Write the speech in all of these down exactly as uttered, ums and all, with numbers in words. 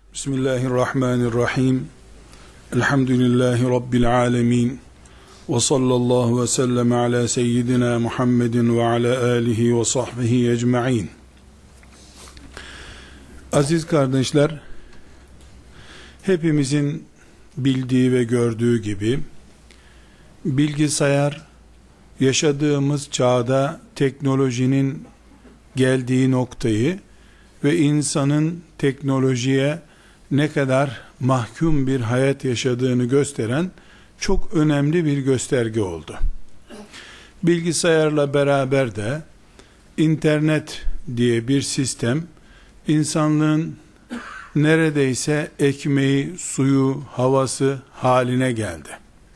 Bismillahirrahmanirrahim. Elhamdülillahi Rabbil alemin. Ve sallallahu ve sellem ala seyyidina Muhammedin ve ala alihi ve sahbihi ecma'in. Aziz kardeşler, hepimizin bildiği ve gördüğü gibi, bilgisayar, yaşadığımız çağda teknolojinin geldiği noktayı ve insanın teknolojiye ne kadar mahkum bir hayat yaşadığını gösteren çok önemli bir gösterge oldu. Bilgisayarla beraber de internet diye bir sistem, insanlığın neredeyse ekmeği, suyu, havası haline geldi.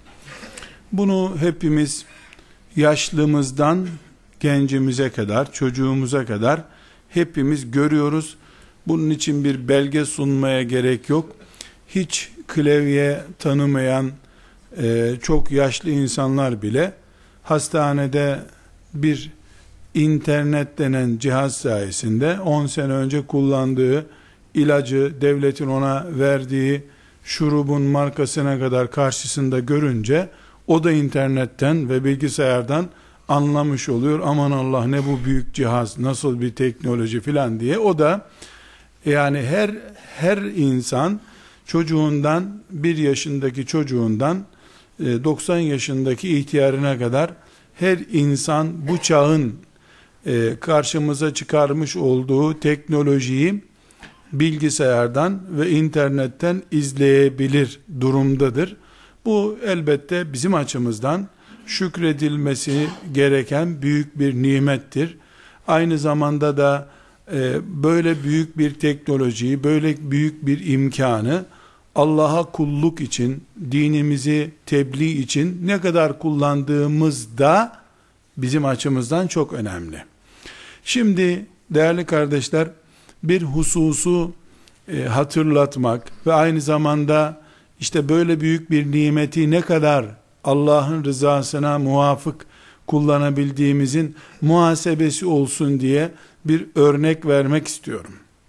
Bunu hepimiz yaşlımızdan gencimize kadar, çocuğumuza kadar hepimiz görüyoruz. Bunun için bir belge sunmaya gerek yok. Hiç klavye tanımayan e, çok yaşlı insanlar bile hastanede bir internet denen cihaz sayesinde on sene önce kullandığı ilacı, devletin ona verdiği şurubun markasına kadar karşısında görünce o da internetten ve bilgisayardan anlamış oluyor. Aman Allah, ne bu büyük cihaz, nasıl bir teknoloji filan diye. O da yani her her insan çocuğundan, bir yaşındaki çocuğundan doksan yaşındaki ihtiyarına kadar her insan bu çağın karşımıza çıkarmış olduğu teknolojiyi bilgisayardan ve internetten izleyebilir durumdadır. Bu elbette bizim açımızdan şükredilmesi gereken büyük bir nimettir. Aynı zamanda da e, böyle büyük bir teknolojiyi, böyle büyük bir imkanı Allah'a kulluk için, dinimizi tebliğ için ne kadar kullandığımız da bizim açımızdan çok önemli. Şimdi değerli kardeşler, bir hususu e, hatırlatmak ve aynı zamanda işte böyle büyük bir nimeti ne kadar Allah'ın rızasına muvafık kullanabildiğimizin muhasebesi olsun diye bir örnek vermek istiyorum.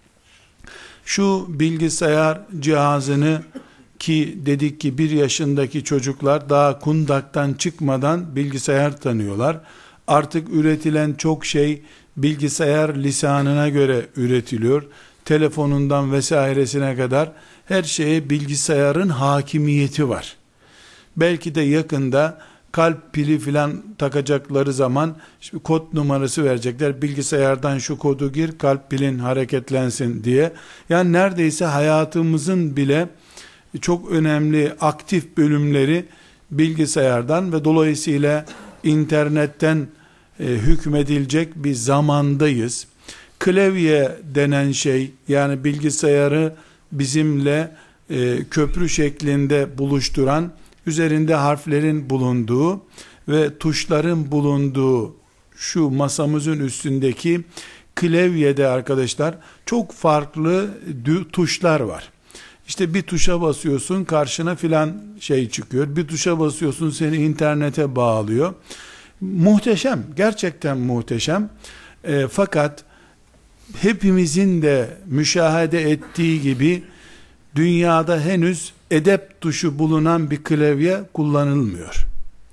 Şu bilgisayar cihazını, ki dedik ki bir yaşındaki çocuklar daha kundaktan çıkmadan bilgisayar tanıyorlar. Artık üretilen çok şey bilgisayar lisanına göre üretiliyor. Telefonundan vesairesine kadar her şeye bilgisayarın hakimiyeti var. Belki de yakında kalp pili filan takacakları zaman şimdi kod numarası verecekler. Bilgisayardan şu kodu gir, kalp pilin hareketlensin diye. Yani neredeyse hayatımızın bile çok önemli aktif bölümleri bilgisayardan ve dolayısıyla internetten e, hükmedilecek bir zamandayız. Klavye denen şey, yani bilgisayarı bizimle e, köprü şeklinde buluşturan, üzerinde harflerin bulunduğu ve tuşların bulunduğu şu masamızın üstündeki klavyede arkadaşlar çok farklı tuşlar var. İşte bir tuşa basıyorsun, karşına filan şey çıkıyor. Bir tuşa basıyorsun, seni internete bağlıyor. Muhteşem, gerçekten muhteşem. E, fakat hepimizin de müşahede ettiği gibi dünyada henüz edep tuşu bulunan bir klavye kullanılmıyor.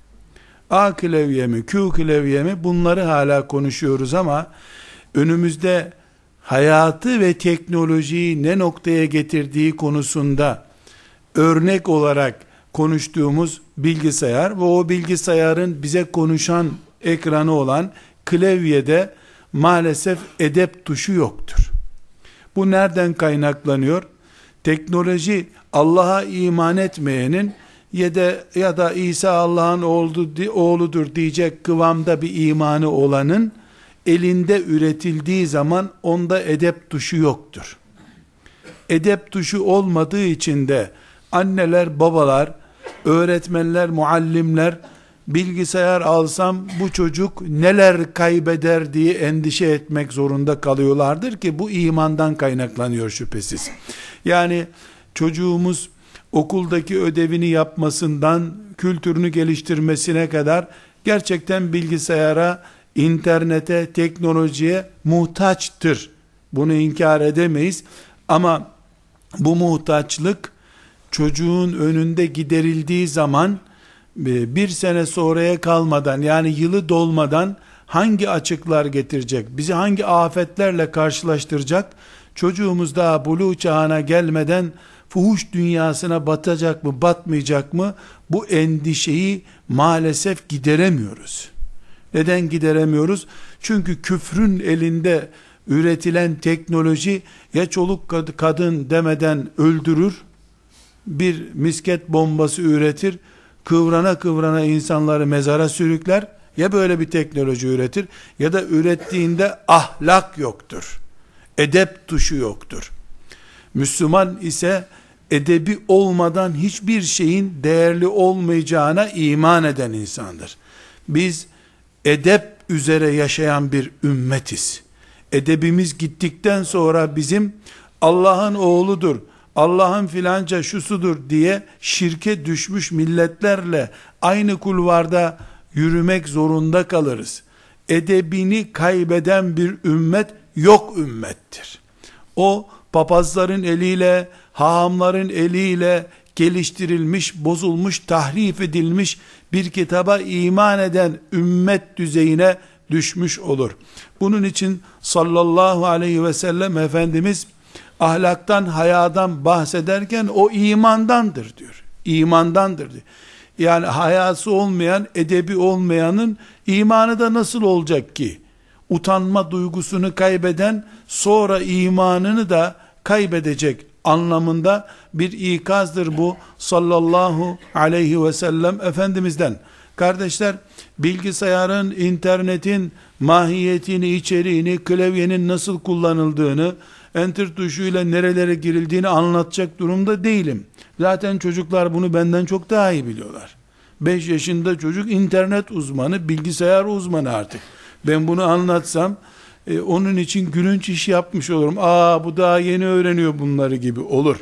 A klavye mi, Q klavye mi, bunları hala konuşuyoruz ama önümüzde hayatı ve teknolojiyi ne noktaya getirdiği konusunda örnek olarak konuştuğumuz bilgisayar ve o bilgisayarın bize konuşan ekranı olan klavyede maalesef edep tuşu yoktur. Bu nereden kaynaklanıyor? Teknoloji Allah'a iman etmeyenin ya da, ya da İsa Allah'ın oğludur diyecek kıvamda bir imanı olanın elinde üretildiği zaman onda edep tuşu yoktur. Edep tuşu olmadığı için de anneler, babalar, öğretmenler, muallimler bilgisayar alsam bu çocuk neler kaybeder diye endişe etmek zorunda kalıyorlardır ki bu imandan kaynaklanıyor şüphesiz. Yani çocuğumuz okuldaki ödevini yapmasından kültürünü geliştirmesine kadar gerçekten bilgisayara, internete, teknolojiye muhtaçtır. Bunu inkar edemeyiz. Ama Bu muhtaçlık çocuğun önünde giderildiği zaman bir sene sonraya kalmadan, yani yılı dolmadan hangi açıklar getirecek, bizi hangi afetlerle karşılaştıracak, çocuğumuz daha buluğ çağına gelmeden fuhuş dünyasına batacak mı batmayacak mı, bu endişeyi maalesef gideremiyoruz. Neden gideremiyoruz? Çünkü küfrün elinde üretilen teknoloji ya çoluk kadın demeden öldürür, bir misket bombası üretir, kıvrana kıvrana insanları mezara sürükler, ya böyle bir teknoloji üretir, ya da ürettiğinde ahlak yoktur, edep tuşu yoktur. Müslüman ise edebi olmadan hiçbir şeyin değerli olmayacağına iman eden insandır. Biz edep üzere yaşayan bir ümmetiz. Edebimiz gittikten sonra bizim Allah'ın oğludur, Allah'ın filanca şusudur diye şirke düşmüş milletlerle aynı kulvarda yürümek zorunda kalırız. Edebini kaybeden bir ümmet yok ümmettir. O papazların eliyle, hahamların eliyle geliştirilmiş, bozulmuş, tahrif edilmiş bir kitaba iman eden ümmet düzeyine düşmüş olur. Bunun için sallallahu aleyhi ve sellem Efendimiz ahlaktan, hayadan bahsederken o imandandır diyor. İmandandır diyor. Yani hayası olmayan, edebi olmayanın imanı da nasıl olacak ki? Utanma duygusunu kaybeden sonra imanını da kaybedecek anlamında bir ikazdır bu sallallahu aleyhi ve sellem Efendimiz'den. Kardeşler, bilgisayarın, internetin mahiyetini, içeriğini, klavyenin nasıl kullanıldığını, enter tuşuyla nerelere girildiğini anlatacak durumda değilim. Zaten çocuklar bunu benden çok daha iyi biliyorlar. beş yaşında çocuk internet uzmanı, bilgisayar uzmanı artık. Ben bunu anlatsam e, onun için gülünç iş yapmış olurum. Aa, bu daha yeni öğreniyor bunları gibi olur.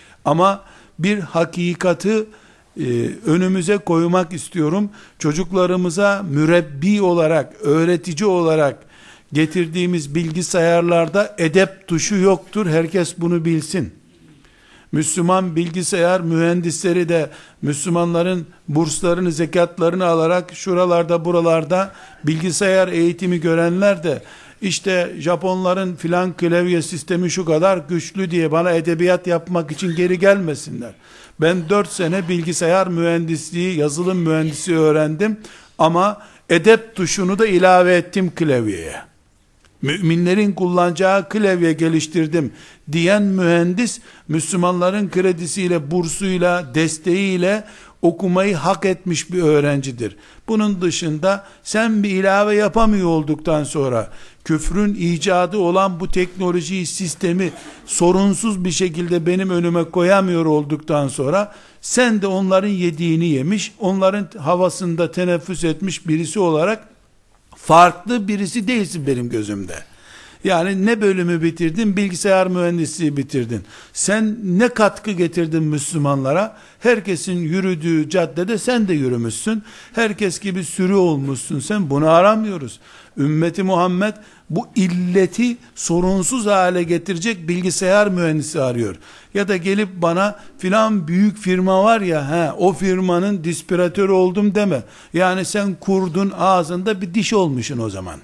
Ama bir hakikati e, önümüze koymak istiyorum. Çocuklarımıza mürebbi olarak, öğretici olarak getirdiğimiz bilgisayarlarda edep tuşu yoktur. Herkes bunu bilsin. Müslüman bilgisayar mühendisleri de Müslümanların burslarını, zekatlarını alarak şuralarda buralarda bilgisayar eğitimi görenler de işte Japonların filan klavye sistemi şu kadar güçlü diye bana edebiyat yapmak için geri gelmesinler. Ben dört sene bilgisayar mühendisliği, yazılım mühendisi öğrendim ama edep tuşunu da ilave ettim klavyeye. Müminlerin kullanacağı klavye geliştirdim diyen mühendis, Müslümanların kredisiyle, bursuyla, desteğiyle okumayı hak etmiş bir öğrencidir. Bunun dışında sen bir ilave yapamıyor olduktan sonra, küfrün icadı olan bu teknolojiyi, sistemi sorunsuz bir şekilde benim önüme koyamıyor olduktan sonra, sen de onların yediğini yemiş, onların havasında teneffüs etmiş birisi olarak farklı birisi değilsin benim gözümde. Yani ne bölümü bitirdin? Bilgisayar mühendisliği bitirdin. Sen ne katkı getirdin Müslümanlara? Herkesin yürüdüğü caddede sen de yürümüşsün. Herkes gibi sürü olmuşsun sen. Bunu aramıyoruz. Ümmeti Muhammed bu illeti sorunsuz hale getirecek bilgisayar mühendisi arıyor. Ya da gelip bana filan büyük firma var ya, he, o firmanın dispiratörü oldum deme. Yani sen kurdun ağzında bir diş olmuşsun o zaman.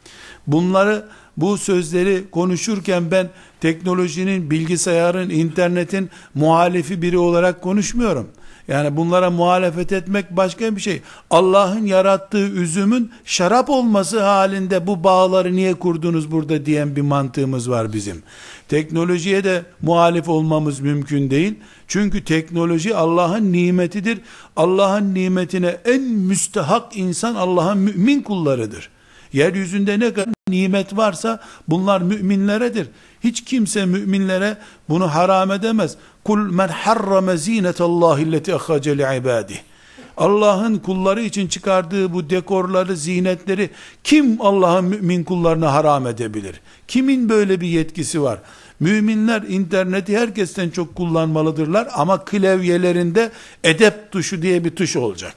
Bunları, bu sözleri konuşurken ben teknolojinin, bilgisayarın, internetin muhalifi biri olarak konuşmuyorum. Yani bunlara muhalefet etmek başka bir şey. Allah'ın yarattığı üzümün şarap olması halinde bu bağları niye kurdunuz burada diyen bir mantığımız var bizim. Teknolojiye de muhalif olmamız mümkün değil. Çünkü teknoloji Allah'ın nimetidir. Allah'ın nimetine en müstehak insan Allah'ın mümin kullarıdır. Yeryüzünde ne kadar nimet varsa bunlar müminleredir. Hiç kimse müminlere bunu haram edemez. Kul men harrama zinetallahi allati akhraca liibadihi. Allah'ın kulları için çıkardığı bu dekorları, zinetleri kim Allah'ın mümin kullarına haram edebilir? Kimin böyle bir yetkisi var? Müminler interneti herkesten çok kullanmalıdırlar ama klavyelerinde edep tuşu diye bir tuş olacak.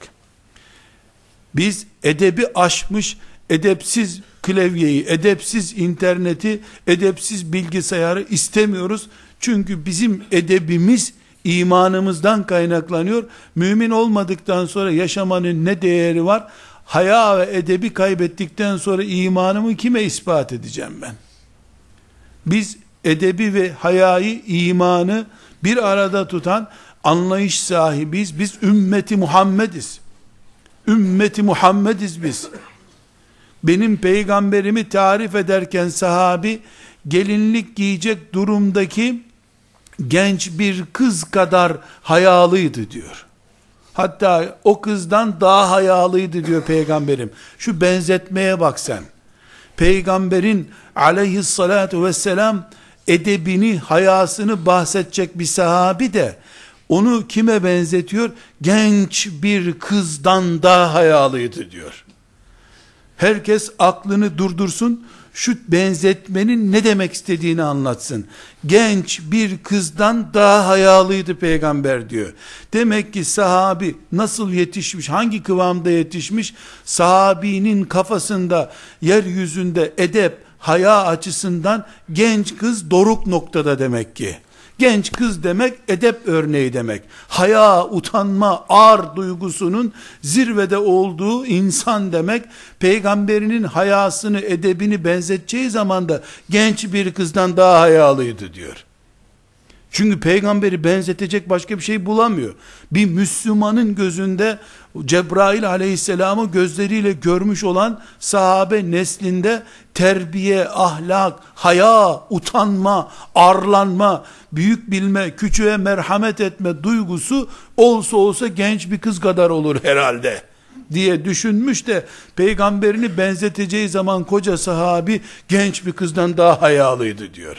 Biz edebi aşmış, edepsiz klavyeyi, edepsiz interneti, edepsiz bilgisayarı istemiyoruz. Çünkü bizim edebimiz imanımızdan kaynaklanıyor. Mümin olmadıktan sonra yaşamanın ne değeri var? Haya ve edebi kaybettikten sonra imanımı kime ispat edeceğim ben? Biz edebi ve hayayı, imanı bir arada tutan anlayış sahibiyiz. Biz ümmeti Muhammediz. Ümmeti Muhammediz biz. Benim peygamberimi tarif ederken sahabi, gelinlik giyecek durumdaki genç bir kız kadar hayalıydı diyor. Hatta o kızdan daha hayalıydı diyor peygamberim. Şu benzetmeye bak sen. Peygamberin aleyhissalatu vesselam edebini, hayasını bahsedecek bir sahabi de onu kime benzetiyor? Genç bir kızdan daha hayalıydı diyor. Herkes aklını durdursun, şu benzetmenin ne demek istediğini anlatsın. Genç bir kızdan daha hayalıydı peygamber diyor. Demek ki sahabi nasıl yetişmiş, hangi kıvamda yetişmiş? Sahabinin kafasında, yeryüzünde edep, haya açısından genç kız doruk noktada demek ki. Genç kız demek edep örneği demek. Haya, utanma, ar duygusunun zirvede olduğu insan demek. Peygamberinin hayasını, edebini benzeteceği zaman da genç bir kızdan daha hayalıydı diyor. Çünkü peygamberi benzetecek başka bir şey bulamıyor. Bir Müslümanın gözünde Cebrail aleyhisselamı gözleriyle görmüş olan sahabe neslinde terbiye, ahlak, haya, utanma, arlanma, büyük bilme, küçüğe merhamet etme duygusu olsa olsa genç bir kız kadar olur herhalde diye düşünmüş de peygamberini benzeteceği zaman koca sahabi genç bir kızdan daha hayalıydı diyor.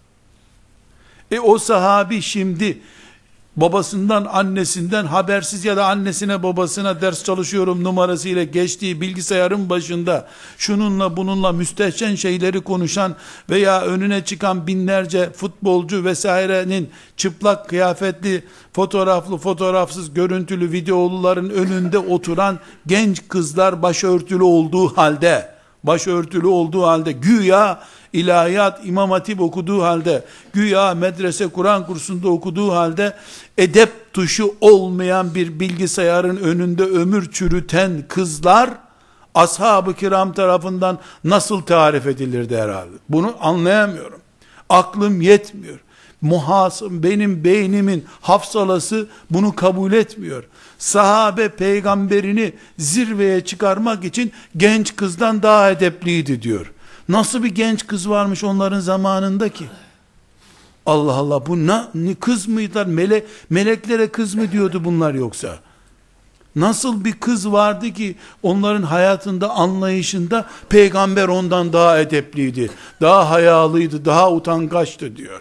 E o sahabi şimdi babasından, annesinden habersiz ya da annesine babasına ders çalışıyorum numarasıyla geçtiği bilgisayarın başında şununla bununla müstehcen şeyleri konuşan veya önüne çıkan binlerce futbolcu vesairenin çıplak kıyafetli, fotoğraflı, fotoğrafsız, görüntülü videoluların önünde oturan genç kızlar başörtülü olduğu halde, başörtülü olduğu halde, güya ilahiyat, İmam Hatip okuduğu halde, güya medrese, Kur'an kursunda okuduğu halde, edep tuşu olmayan bir bilgisayarın önünde ömür çürüten kızlar, ashab-ı kiram tarafından nasıl tarif edilirdi herhalde? Bunu anlayamıyorum. Aklım yetmiyor. Muhasım, benim beynimin hafsalası bunu kabul etmiyor. Sahabe peygamberini zirveye çıkarmak için genç kızdan daha edepliydi diyor. Nasıl bir genç kız varmış onların zamanında ki? Allah Allah, bu ne, ne kız mıydılar? Mele, meleklere kız mı diyordu bunlar yoksa? Nasıl bir kız vardı ki onların hayatında, anlayışında peygamber ondan daha edepliydi, daha hayalıydı, daha utangaçtı diyor.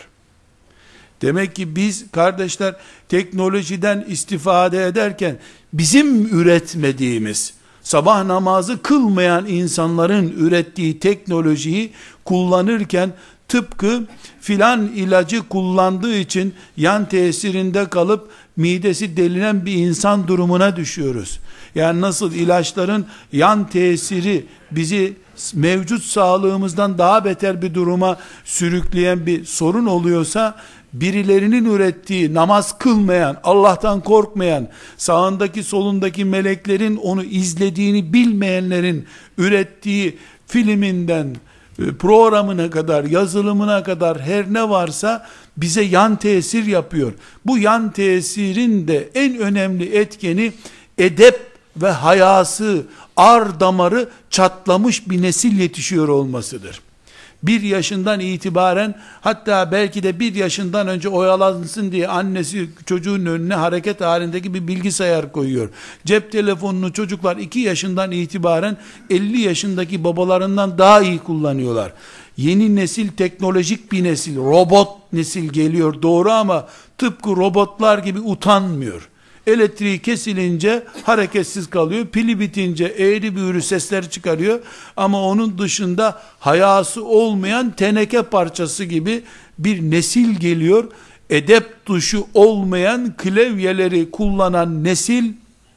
Demek ki biz kardeşler teknolojiden istifade ederken bizim üretmediğimiz, sabah namazı kılmayan insanların ürettiği teknolojiyi kullanırken tıpkı filan ilacı kullandığı için yan tesirinde kalıp midesi delinen bir insan durumuna düşüyoruz. Yani nasıl ilaçların yan tesiri bizi mevcut sağlığımızdan daha beter bir duruma sürükleyen bir sorun oluyorsa, birilerinin ürettiği, namaz kılmayan, Allah'tan korkmayan, sağındaki solundaki meleklerin onu izlediğini bilmeyenlerin ürettiği filminden, programına kadar, yazılımına kadar her ne varsa bize yan tesir yapıyor. Bu yan tesirin de en önemli etkeni edep ve hayası, ar damarı çatlamış bir nesil yetişiyor olmasıdır. Bir yaşından itibaren, hatta belki de bir yaşından önce oyalansın diye annesi çocuğun önüne hareket halindeki bir bilgisayar koyuyor. Cep telefonunu çocuklar iki yaşından itibaren elli yaşındaki babalarından daha iyi kullanıyorlar. Yeni nesil teknolojik bir nesil, robot nesil geliyor doğru, ama tıpkı robotlar gibi utanmıyor. Elektriği kesilince hareketsiz kalıyor. Pili bitince eğri büğrü sesler çıkarıyor. Ama onun dışında hayası olmayan teneke parçası gibi bir nesil geliyor. Edep tuşu olmayan klavyeleri kullanan nesil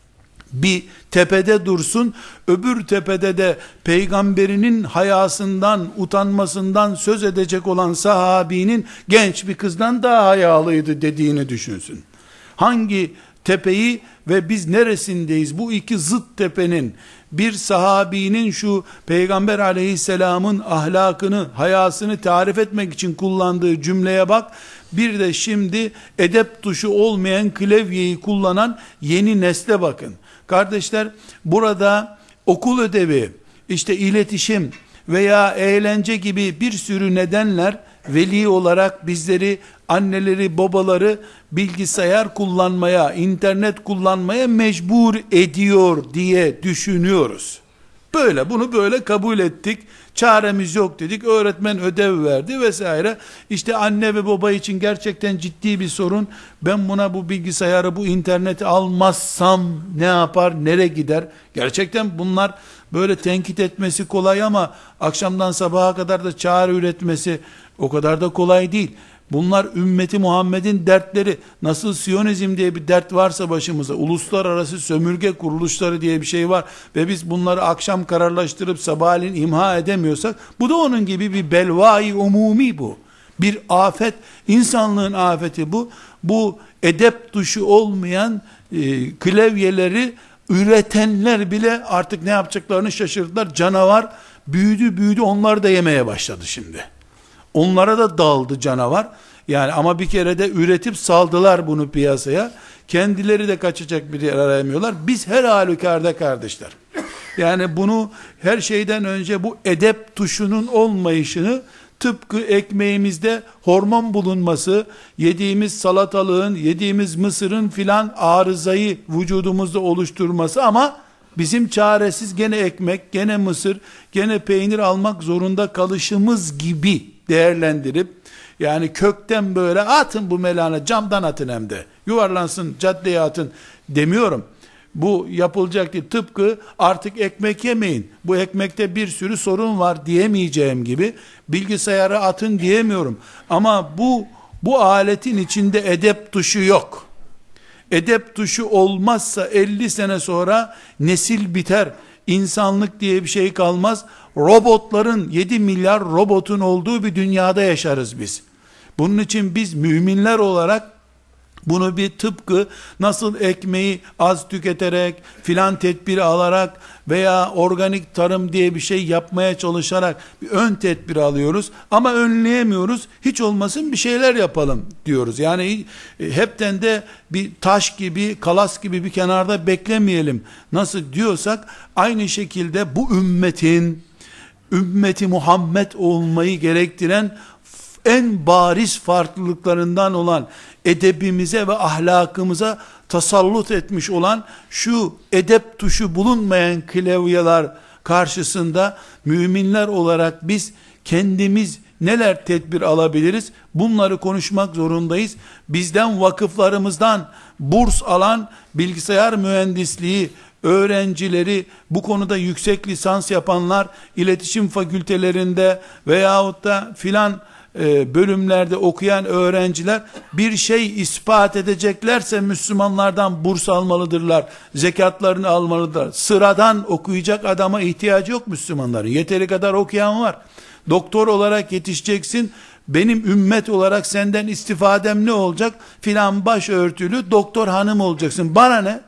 bir tepede dursun, öbür tepede de peygamberinin hayasından, utanmasından söz edecek olan sahabinin genç bir kızdan daha hayalıydı dediğini düşünsün. Hangi tepeyi ve biz neresindeyiz? Bu iki zıt tepenin, bir sahabinin şu peygamber aleyhisselamın ahlakını, hayasını tarif etmek için kullandığı cümleye bak, bir de şimdi edep tuşu olmayan klavyeyi kullanan yeni nesle bakın. Kardeşler, burada okul ödevi, işte iletişim veya eğlence gibi bir sürü nedenler veli olarak bizleri, anneleri, babaları bilgisayar kullanmaya, internet kullanmaya mecbur ediyor diye düşünüyoruz. Böyle, bunu böyle kabul ettik. Çaremiz yok dedik. Öğretmen ödev verdi vesaire. İşte anne ve baba için gerçekten ciddi bir sorun. Ben buna, bu bilgisayarı, bu interneti almazsam ne yapar, nereye gider? Gerçekten bunlar böyle tenkit etmesi kolay ama akşamdan sabaha kadar da çare üretmesi o kadar da kolay değil. Bunlar ümmeti Muhammed'in dertleri. Nasıl Siyonizm diye bir dert varsa başımıza, uluslararası sömürge kuruluşları diye bir şey var ve biz bunları akşam kararlaştırıp sabahleyin imha edemiyorsak, bu da onun gibi bir belvai umumi bu. Bir afet, insanlığın afeti bu. Bu edep duşu olmayan e, klavyeleri üretenler bile artık ne yapacaklarını şaşırdılar. Canavar büyüdü büyüdü, onlar da yemeye başladı şimdi. Onlara da daldı canavar. Yani ama bir kere de üretip saldılar bunu piyasaya. Kendileri de kaçacak bir yer aramıyorlar. Biz her halükarda kardeşler. Yani bunu her şeyden önce bu edep tuşunun olmayışını, tıpkı ekmeğimizde hormon bulunması, yediğimiz salatalığın, yediğimiz mısırın filan arızayı vücudumuzda oluşturması ama bizim çaresiz gene ekmek, gene mısır, gene peynir almak zorunda kalışımız gibi değerlendirip, yani kökten böyle atın bu melanı, camdan atın, hem de yuvarlansın, caddeye atın demiyorum. Bu yapılacak değil. Tıpkı artık ekmek yemeyin, bu ekmekte bir sürü sorun var diyemeyeceğim gibi, bilgisayarı atın diyemiyorum. Ama bu bu aletin içinde edep tuşu yok. Edep tuşu olmazsa elli sene sonra nesil biter. İnsanlık diye bir şey kalmaz. Robotların, yedi milyar robotun olduğu bir dünyada yaşarız biz. Bunun için biz müminler olarak bunu bir, tıpkı nasıl ekmeği az tüketerek, filan tedbiri alarak veya organik tarım diye bir şey yapmaya çalışarak bir ön tedbir alıyoruz ama önleyemiyoruz. Hiç olmasın bir şeyler yapalım diyoruz. Yani e, hepten de bir taş gibi, kalas gibi bir kenarda beklemeyelim. Nasıl diyorsak aynı şekilde bu ümmetin, ümmeti Muhammed olmayı gerektiren en bariz farklılıklarından olan edebimize ve ahlakımıza tasallut etmiş olan şu edep tuşu bulunmayan klavyeler karşısında müminler olarak biz kendimiz neler tedbir alabiliriz? Bunları konuşmak zorundayız. Bizden, vakıflarımızdan burs alan bilgisayar mühendisliği öğrencileri, bu konuda yüksek lisans yapanlar, iletişim fakültelerinde veyahut da filan bölümlerde okuyan öğrenciler bir şey ispat edeceklerse Müslümanlardan burs almalıdırlar, zekatlarını almalıdırlar. Sıradan okuyacak adama ihtiyacı yok Müslümanların, yeteri kadar okuyan var. Doktor olarak yetişeceksin, benim ümmet olarak senden istifadem ne olacak? Filan başörtülü doktor hanım olacaksın, bana ne?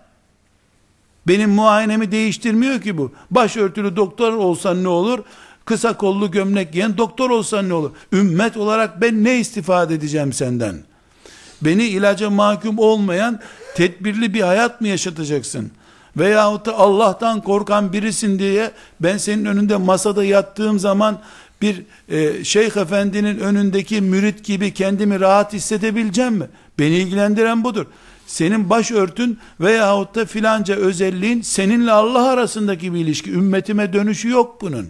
Benim muayenemi değiştirmiyor ki bu. Başörtülü doktor olsan ne olur? Kısa kollu gömlek giyen doktor olsan ne olur? Ümmet olarak ben ne istifade edeceğim senden? Beni ilaca mahkum olmayan tedbirli bir hayat mı yaşatacaksın? Veyahut da Allah'tan korkan birisin diye ben senin önünde masada yattığım zaman bir e, şeyh efendinin önündeki mürit gibi kendimi rahat hissedebileceğim mi? Beni ilgilendiren budur. Senin başörtün veyahut da filanca özelliğin seninle Allah arasındaki bir ilişki. Ümmetime dönüşü yok bunun.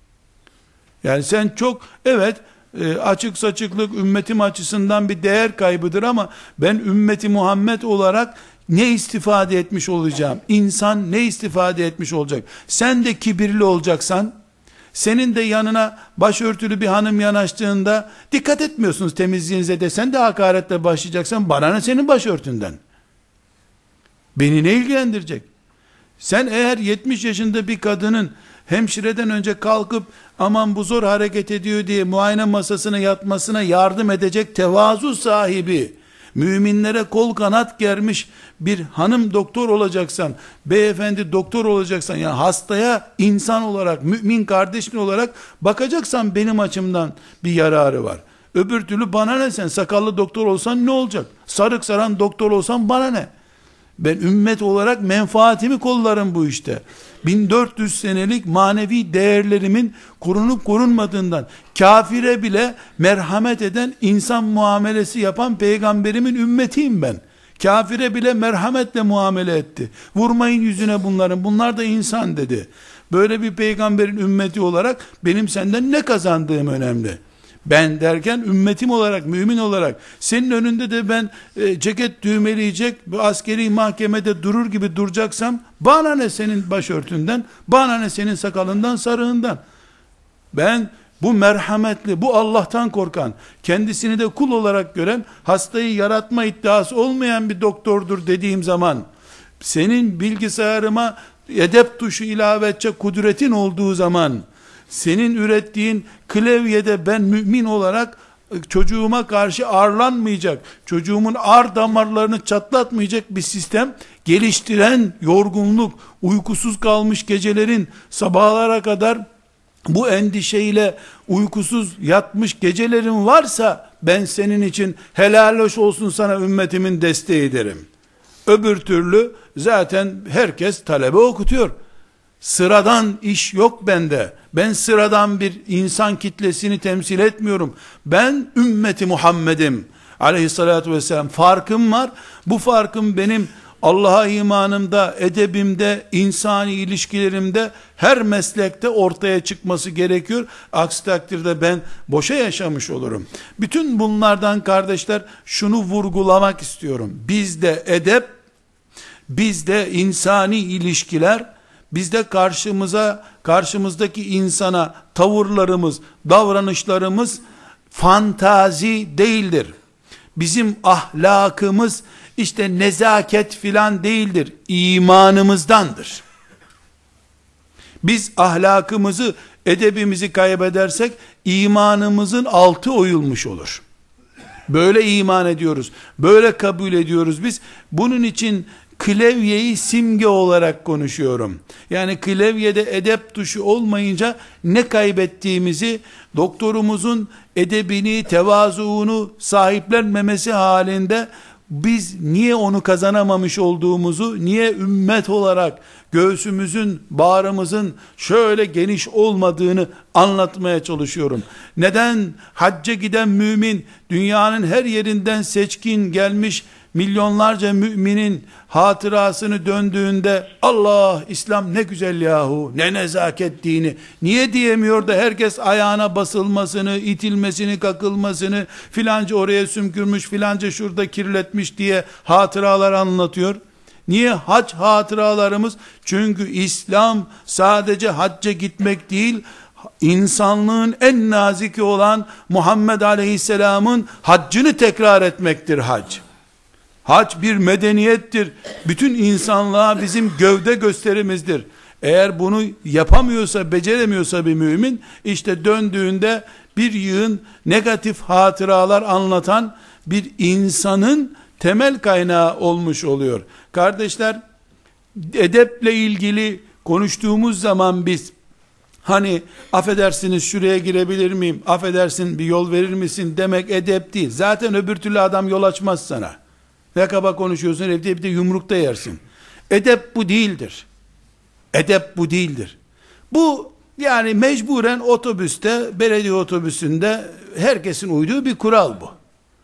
Yani sen çok, evet, açık saçıklık ümmetim açısından bir değer kaybıdır ama ben ümmeti Muhammed olarak ne istifade etmiş olacağım? İnsan ne istifade etmiş olacak? Sen de kibirli olacaksan, senin de yanına başörtülü bir hanım yanaştığında dikkat etmiyorsunuz temizliğinize de, sen de hakaretle başlayacaksan bana ne senin başörtünden? Beni ne ilgilendirecek? Sen eğer yetmiş yaşında bir kadının hemşireden önce kalkıp aman bu zor hareket ediyor diye muayene masasına yatmasına yardım edecek tevazu sahibi, müminlere kol kanat germiş bir hanım doktor olacaksan, beyefendi doktor olacaksan, yani hastaya insan olarak, mümin kardeşin olarak bakacaksan benim açımdan bir yararı var. Öbür türlü bana ne, sen sakallı doktor olsan ne olacak? Sarık saran doktor olsan bana ne? Ben ümmet olarak menfaatimi kollarım bu işte. bin dört yüz senelik manevi değerlerimin korunup korunmadığından, kafire bile merhamet eden, insan muamelesi yapan peygamberimin ümmetiyim ben. Kafire bile merhametle muamele etti. Vurmayın yüzüne bunların, bunlar da insan dedi. Böyle bir peygamberin ümmeti olarak benim senden ne kazandığım önemli. Ben derken ümmetim olarak, mümin olarak, senin önünde de ben e, ceket düğmeleyecek, bir askeri mahkemede durur gibi duracaksam, bana ne senin başörtünden, bana ne senin sakalından, sarığından. Ben bu merhametli, bu Allah'tan korkan, kendisini de kul olarak gören, hastayı yaratma iddiası olmayan bir doktordur dediğim zaman, senin bilgisayarıma edep tuşu ilave edecek kudretin olduğu zaman, senin ürettiğin klavyede ben mümin olarak çocuğuma karşı arlanmayacak, çocuğumun ar damarlarını çatlatmayacak bir sistem geliştiren, yorgunluk, uykusuz kalmış gecelerin sabahlara kadar bu endişeyle uykusuz yatmış gecelerin varsa, ben senin için helal hoş olsun sana ümmetimin desteği derim. Öbür türlü zaten herkes talebe okutuyor. Sıradan iş yok bende. Ben sıradan bir insan kitlesini temsil etmiyorum. Ben ümmeti Muhammed'im. Aleyhissalatü vesselam. Farkım var. Bu farkım benim Allah'a imanımda, edebimde, insani ilişkilerimde, her meslekte ortaya çıkması gerekiyor. Aksi takdirde ben boşa yaşamış olurum. Bütün bunlardan kardeşler şunu vurgulamak istiyorum. Bizde edep, bizde insani ilişkiler, bizde karşımıza, karşımızdaki insana tavırlarımız, davranışlarımız fantazi değildir. Bizim ahlakımız işte nezaket filan değildir. İmanımızdandır. Biz ahlakımızı, edebimizi kaybedersek imanımızın altı oyulmuş olur. Böyle iman ediyoruz. Böyle kabul ediyoruz biz. Bunun için klavyeyi simge olarak konuşuyorum. Yani klavyede edep tuşu olmayınca ne kaybettiğimizi, doktorumuzun edebini, tevazuunu sahiplenmemesi halinde biz niye onu kazanamamış olduğumuzu, niye ümmet olarak göğsümüzün, bağrımızın şöyle geniş olmadığını anlatmaya çalışıyorum. Neden hacca giden mümin, dünyanın her yerinden seçkin gelmiş milyonlarca müminin hatırasını döndüğünde, Allah, İslam ne güzel yahu, ne nezaket dini, niye diyemiyor da herkes ayağına basılmasını, itilmesini, kakılmasını, filanca oraya sümkürmüş, filanca şurada kirletmiş diye hatıralar anlatıyor? Niye hac hatıralarımız? Çünkü İslam sadece hacca gitmek değil, insanlığın en naziki olan Muhammed Aleyhisselam'ın haccını tekrar etmektir hac. Hac bir medeniyettir. Bütün insanlığa bizim gövde gösterimizdir. Eğer bunu yapamıyorsa, beceremiyorsa bir mümin, işte döndüğünde bir yığın negatif hatıralar anlatan bir insanın temel kaynağı olmuş oluyor. Kardeşler, edeple ilgili konuştuğumuz zaman biz, hani affedersiniz şuraya girebilir miyim, affedersin bir yol verir misin demek edep değil. Zaten öbür türlü adam yol açmaz sana. Ne kaba konuşuyorsun, evde bir de yumrukta yersin. Edep bu değildir. Edep bu değildir. Bu yani mecburen otobüste, belediye otobüsünde herkesin uyduğu bir kural bu.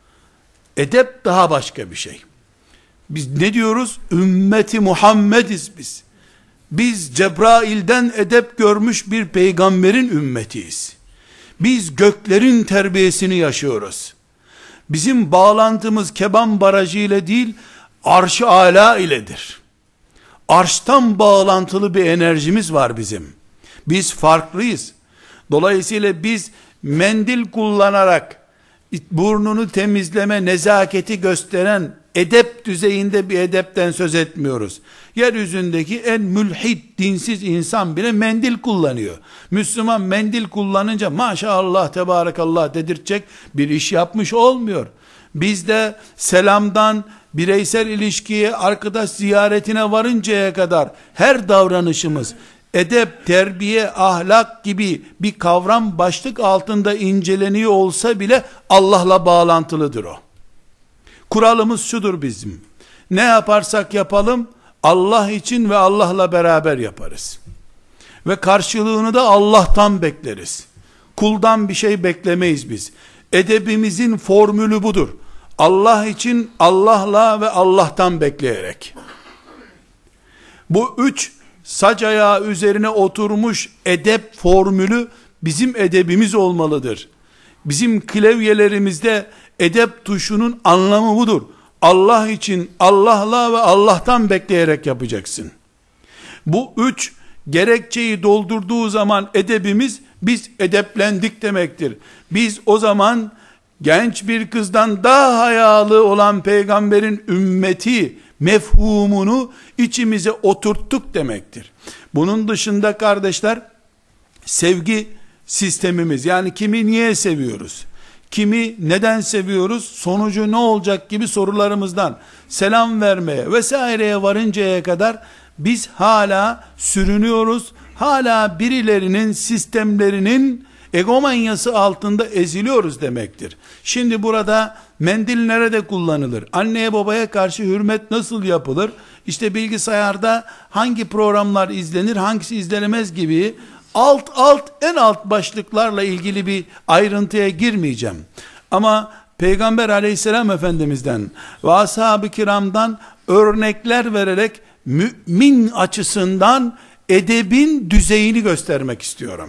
Edep daha başka bir şey. Biz ne diyoruz? Ümmeti Muhammediz biz. Biz Cebrail'den edep görmüş bir peygamberin ümmetiyiz. Biz göklerin terbiyesini yaşıyoruz. Bizim bağlantımız Keban Barajı ile değil, Arş-ı Ala iledir. Arştan bağlantılı bir enerjimiz var bizim. Biz farklıyız. Dolayısıyla biz mendil kullanarak burnunu temizleme nezaketi gösteren edep millet düzeyinde bir edepten söz etmiyoruz. Yeryüzündeki en mülhit, dinsiz insan bile mendil kullanıyor. Müslüman mendil kullanınca maşallah, tebarekallah dedirtecek bir iş yapmış olmuyor. Bizde selamdan bireysel ilişkiye, arkadaş ziyaretine varıncaya kadar her davranışımız edep, terbiye, ahlak gibi bir kavram başlık altında inceleniyor olsa bile Allah'la bağlantılıdır o. Kuralımız şudur bizim: ne yaparsak yapalım Allah için ve Allah'la beraber yaparız. Ve karşılığını da Allah'tan bekleriz. Kuldan bir şey beklemeyiz biz. Edebimizin formülü budur: Allah için, Allah'la ve Allah'tan bekleyerek. Bu üç sac ayağı üzerine oturmuş edep formülü bizim edebimiz olmalıdır. Bizim klavyelerimizde edep tuşunun anlamı budur. Allah için, Allah'la ve Allah'tan bekleyerek yapacaksın. Bu üç gerekçeyi doldurduğu zaman edebimiz, biz edeplendik demektir. Biz o zaman genç bir kızdan daha hayalı olan peygamberin ümmeti mefhumunu içimize oturttuk demektir. Bunun dışında kardeşler, sevgi sistemimiz, yani kimi niye seviyoruz, kimi neden seviyoruz, sonucu ne olacak gibi sorularımızdan selam vermeye vesaireye varıncaya kadar biz hala sürünüyoruz. Hala birilerinin sistemlerinin egomanyası altında eziliyoruz demektir. Şimdi burada mendil nerede kullanılır? Anneye babaya karşı hürmet nasıl yapılır? İşte bilgisayarda hangi programlar izlenir, hangisi izlenemez gibi alt alt en alt başlıklarla ilgili bir ayrıntıya girmeyeceğim. Ama Peygamber aleyhisselam Efendimiz'den ve ashab-ı kiramdan örnekler vererek mümin açısından edebin düzeyini göstermek istiyorum.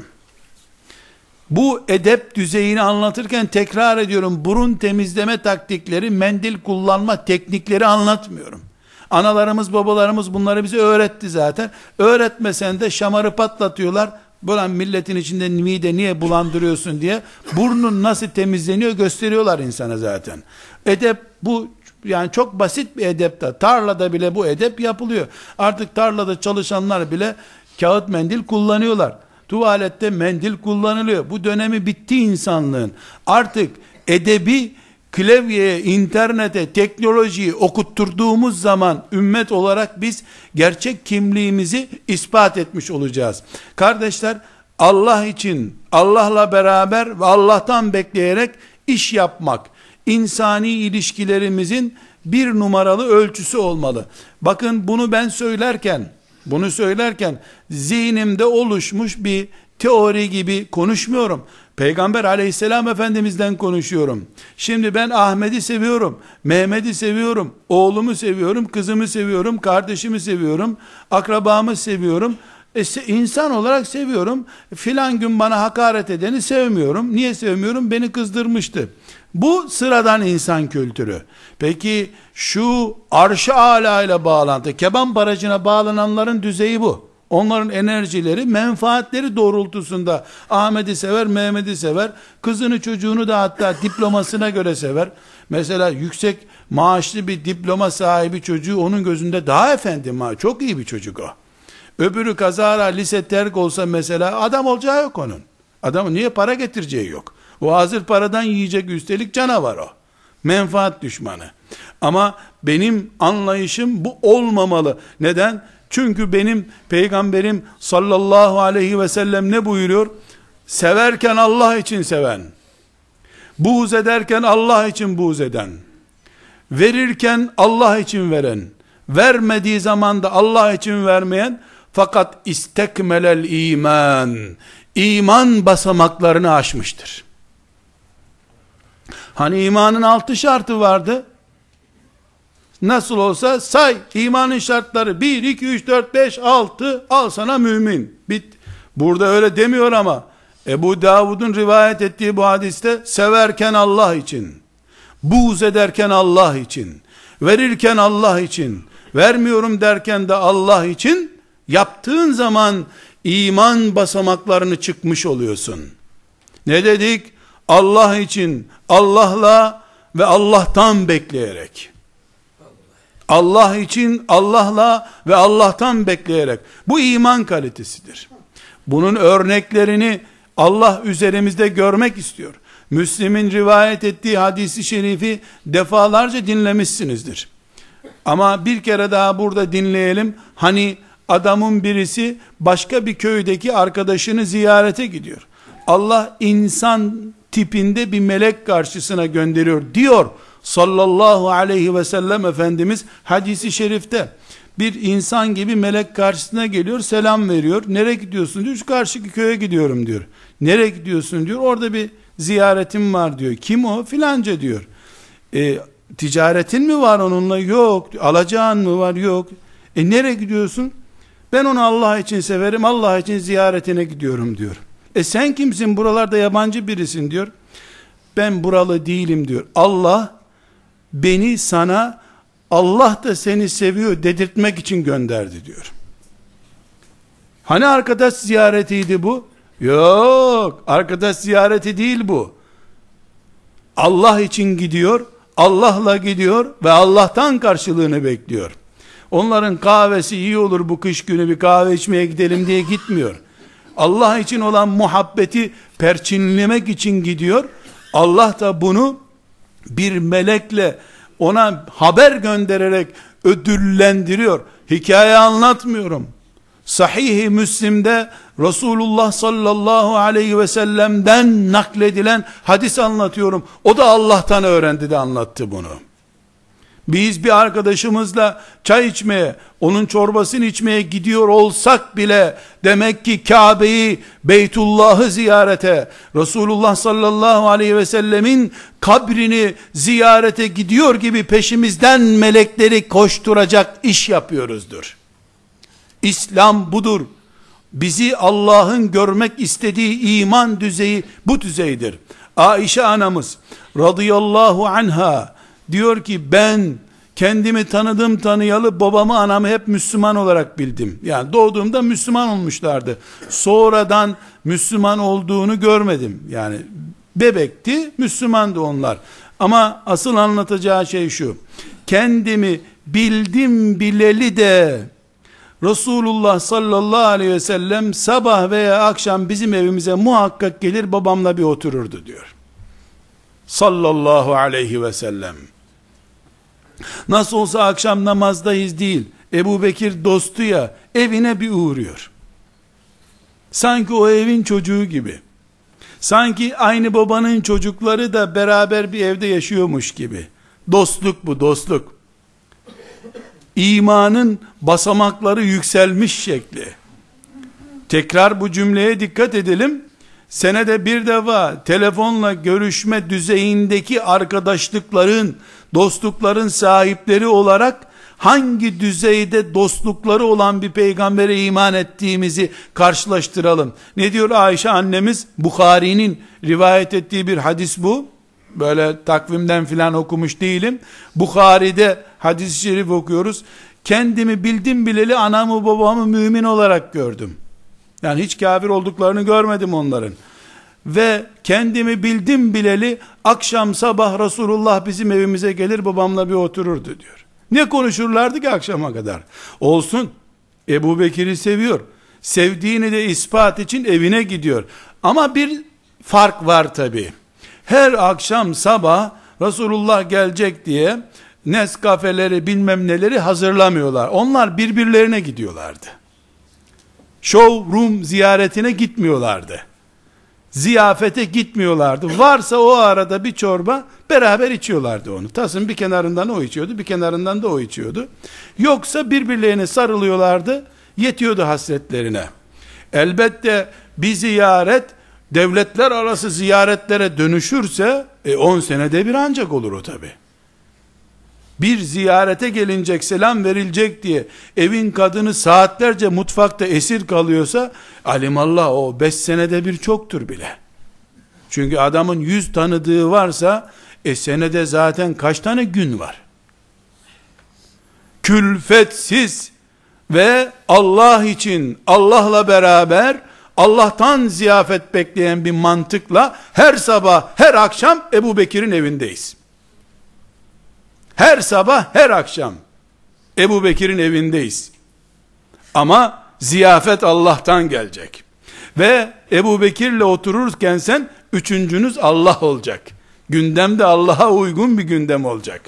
Bu edep düzeyini anlatırken tekrar ediyorum, burun temizleme taktikleri, mendil kullanma teknikleri anlatmıyorum. Analarımız, babalarımız bunları bize öğretti zaten. Öğretmesen de şamarı patlatıyorlar. Böyle milletin içinde mide niye bulandırıyorsun diye burnun nasıl temizleniyor gösteriyorlar insana zaten. Edep bu, yani çok basit bir edep de, tarlada bile bu edep yapılıyor. Artık tarlada çalışanlar bile kağıt mendil kullanıyorlar. Tuvalette mendil kullanılıyor. Bu dönemi bitti insanlığın. Artık edebi klavyeye, internete, teknolojiyi okutturduğumuz zaman ümmet olarak biz gerçek kimliğimizi ispat etmiş olacağız. Kardeşler, Allah için, Allah'la beraber ve Allah'tan bekleyerek iş yapmak, insani ilişkilerimizin bir numaralı ölçüsü olmalı. Bakın, bunu ben söylerken, bunu söylerken zihnimde oluşmuş bir teori gibi konuşmuyorum. Peygamber aleyhisselam Efendimiz'den konuşuyorum. Şimdi ben Ahmet'i seviyorum, Mehmet'i seviyorum, oğlumu seviyorum, kızımı seviyorum, kardeşimi seviyorum, akrabamı seviyorum. E, insan olarak seviyorum. Filan gün bana hakaret edeni sevmiyorum. Niye sevmiyorum? Beni kızdırmıştı. Bu sıradan insan kültürü. Peki şu arş-ı âlâ ile bağlantı, keban barajına bağlananların düzeyi bu. Onların enerjileri, menfaatleri doğrultusunda Ahmet'i sever, Mehmet'i sever, kızını çocuğunu da hatta diplomasına göre sever. Mesela yüksek maaşlı bir diploma sahibi çocuğu onun gözünde daha efendim, ha, çok iyi bir çocuk o. Öbürü kazara lise terk olsa mesela, adam olacağı yok onun. Adamın niye para getireceği yok. O hazır paradan yiyecek, üstelik canavar o. Menfaat düşmanı. Ama benim anlayışım bu olmamalı. Neden? Çünkü benim peygamberim sallallahu aleyhi ve sellem ne buyuruyor? Severken Allah için seven, buğz ederken Allah için buğz eden, verirken Allah için veren, vermediği zaman da Allah için vermeyen, fakat istekmelel iman, iman basamaklarını aşmıştır. Hani imanın altı şartı vardı? Nasıl olsa say, imanın şartları bir, iki, üç, dört, beş, altı, al sana mümin. Bit. Burada öyle demiyor ama Ebu Davud'un rivayet ettiği bu hadiste severken Allah için, buğz ederken Allah için, verirken Allah için, vermiyorum derken de Allah için yaptığın zaman iman basamaklarını çıkmış oluyorsun. Ne dedik? Allah için, Allah'la ve Allah'tan bekleyerek. Allah için, Allah'la ve Allah'tan bekleyerek. Bu iman kalitesidir. Bunun örneklerini Allah üzerimizde görmek istiyor. Müslim'in rivayet ettiği hadisi şerifi defalarca dinlemişsinizdir. Ama bir kere daha burada dinleyelim. Hani adamın birisi başka bir köydeki arkadaşını ziyarete gidiyor. Allah insan tipinde bir melek karşısına gönderiyor diyor sallallahu aleyhi ve sellem Efendimiz hadisi şerifte. Bir insan gibi melek karşısına geliyor, selam veriyor. Nereye gidiyorsun diyor. Şu karşıki köye gidiyorum diyor. Nereye gidiyorsun diyor. Orada bir ziyaretim var diyor. Kim o? Filanca diyor. E, ticaretin mi var onunla? Yok. Alacağın mı var? Yok. E nereye gidiyorsun? Ben onu Allah için severim. Allah için ziyaretine gidiyorum diyor. E sen kimsin? Buralarda yabancı birisin diyor. Ben buralı değilim diyor. Allah beni sana Allah da seni seviyor dedirtmek için gönderdi diyor. Hani arkadaş ziyaretiydi bu? Yok, arkadaş ziyareti değil bu. Allah için gidiyor, Allah'la gidiyor ve Allah'tan karşılığını bekliyor. Onların kahvesi iyi olur bu kış günü bir kahve içmeye gidelim diye gitmiyor. Allah için olan muhabbeti perçinlemek için gidiyor. Allah da bunu bir melekle ona haber göndererek ödüllendiriyor. Hikaye anlatmıyorum. Sahih-i Müslim'de Resulullah sallallahu aleyhi ve sellem'den nakledilen hadis anlatıyorum. O da Allah'tan öğrendi de anlattı bunu. Biz bir arkadaşımızla çay içmeye, onun çorbasını içmeye gidiyor olsak bile, demek ki Kabe'yi, Beytullah'ı ziyarete, Resulullah sallallahu aleyhi ve sellemin kabrini ziyarete gidiyor gibi peşimizden melekleri koşturacak iş yapıyoruzdur. İslam budur. Bizi Allah'ın görmek istediği iman düzeyi bu düzeydir. Ayşe anamız radıyallahu anha diyor ki, ben kendimi tanıdım tanıyalı babamı anamı hep Müslüman olarak bildim. Yani doğduğumda Müslüman olmuşlardı. Sonradan Müslüman olduğunu görmedim. Yani bebekti, Müslümandı onlar. Ama asıl anlatacağı şey şu: kendimi bildim bileli de Resulullah sallallahu aleyhi ve sellem sabah veya akşam bizim evimize muhakkak gelir, babamla bir otururdu diyor. Sallallahu aleyhi ve sellem. Nasıl olsa akşam namazdayız değil, Ebu Bekir dostu ya, evine bir uğruyor. Sanki o evin çocuğu gibi. Sanki aynı babanın çocukları da beraber bir evde yaşıyormuş gibi. Dostluk bu, dostluk. İmanın basamakları yükselmiş şekli. Tekrar bu cümleye dikkat edelim. Senede bir defa telefonla görüşme düzeyindeki arkadaşlıkların, dostlukların sahipleri olarak hangi düzeyde dostlukları olan bir peygambere iman ettiğimizi karşılaştıralım. Ne diyor Ayşe annemiz? Bukhari'nin rivayet ettiği bir hadis bu. Böyle takvimden filan okumuş değilim. Bukhari'de hadis-i şerif okuyoruz. Kendimi bildim bileli anamı babamı mümin olarak gördüm. Yani hiç kafir olduklarını görmedim onların. Ve kendimi bildim bileli akşam sabah Resulullah bizim evimize gelir, babamla bir otururdu diyor. Ne konuşurlardı ki akşama kadar? Olsun, Ebu Bekir'i seviyor. Sevdiğini de ispat için evine gidiyor. Ama bir fark var tabi. Her akşam sabah Resulullah gelecek diye Nescafeleri bilmem neleri hazırlamıyorlar. Onlar birbirlerine gidiyorlardı. Showroom ziyaretine gitmiyorlardı. Ziyafete gitmiyorlardı. Varsa o arada bir çorba, beraber içiyorlardı onu. Tasın bir kenarından o içiyordu, bir kenarından da o içiyordu. Yoksa birbirlerine sarılıyorlardı, yetiyordu hasretlerine. Elbette bir ziyaret devletler arası ziyaretlere dönüşürse on senede bir ancak olur o tabi. Bir ziyarete gelinecek, selam verilecek diye evin kadını saatlerce mutfakta esir kalıyorsa, alimallah o beş senede bir çoktur bile. Çünkü adamın yüz tanıdığı varsa e senede zaten kaç tane gün var? Külfetsiz ve Allah için, Allah'la beraber Allah'tan ziyafet bekleyen bir mantıkla her sabah her akşam Ebu Bekir'in evindeyiz. Her sabah her akşam. Ebu Bekir'in evindeyiz. Ama ziyafet Allah'tan gelecek. Ve Ebu Bekir'le otururken sen üçüncünüz Allah olacak. Gündem de Allah'a uygun bir gündem olacak.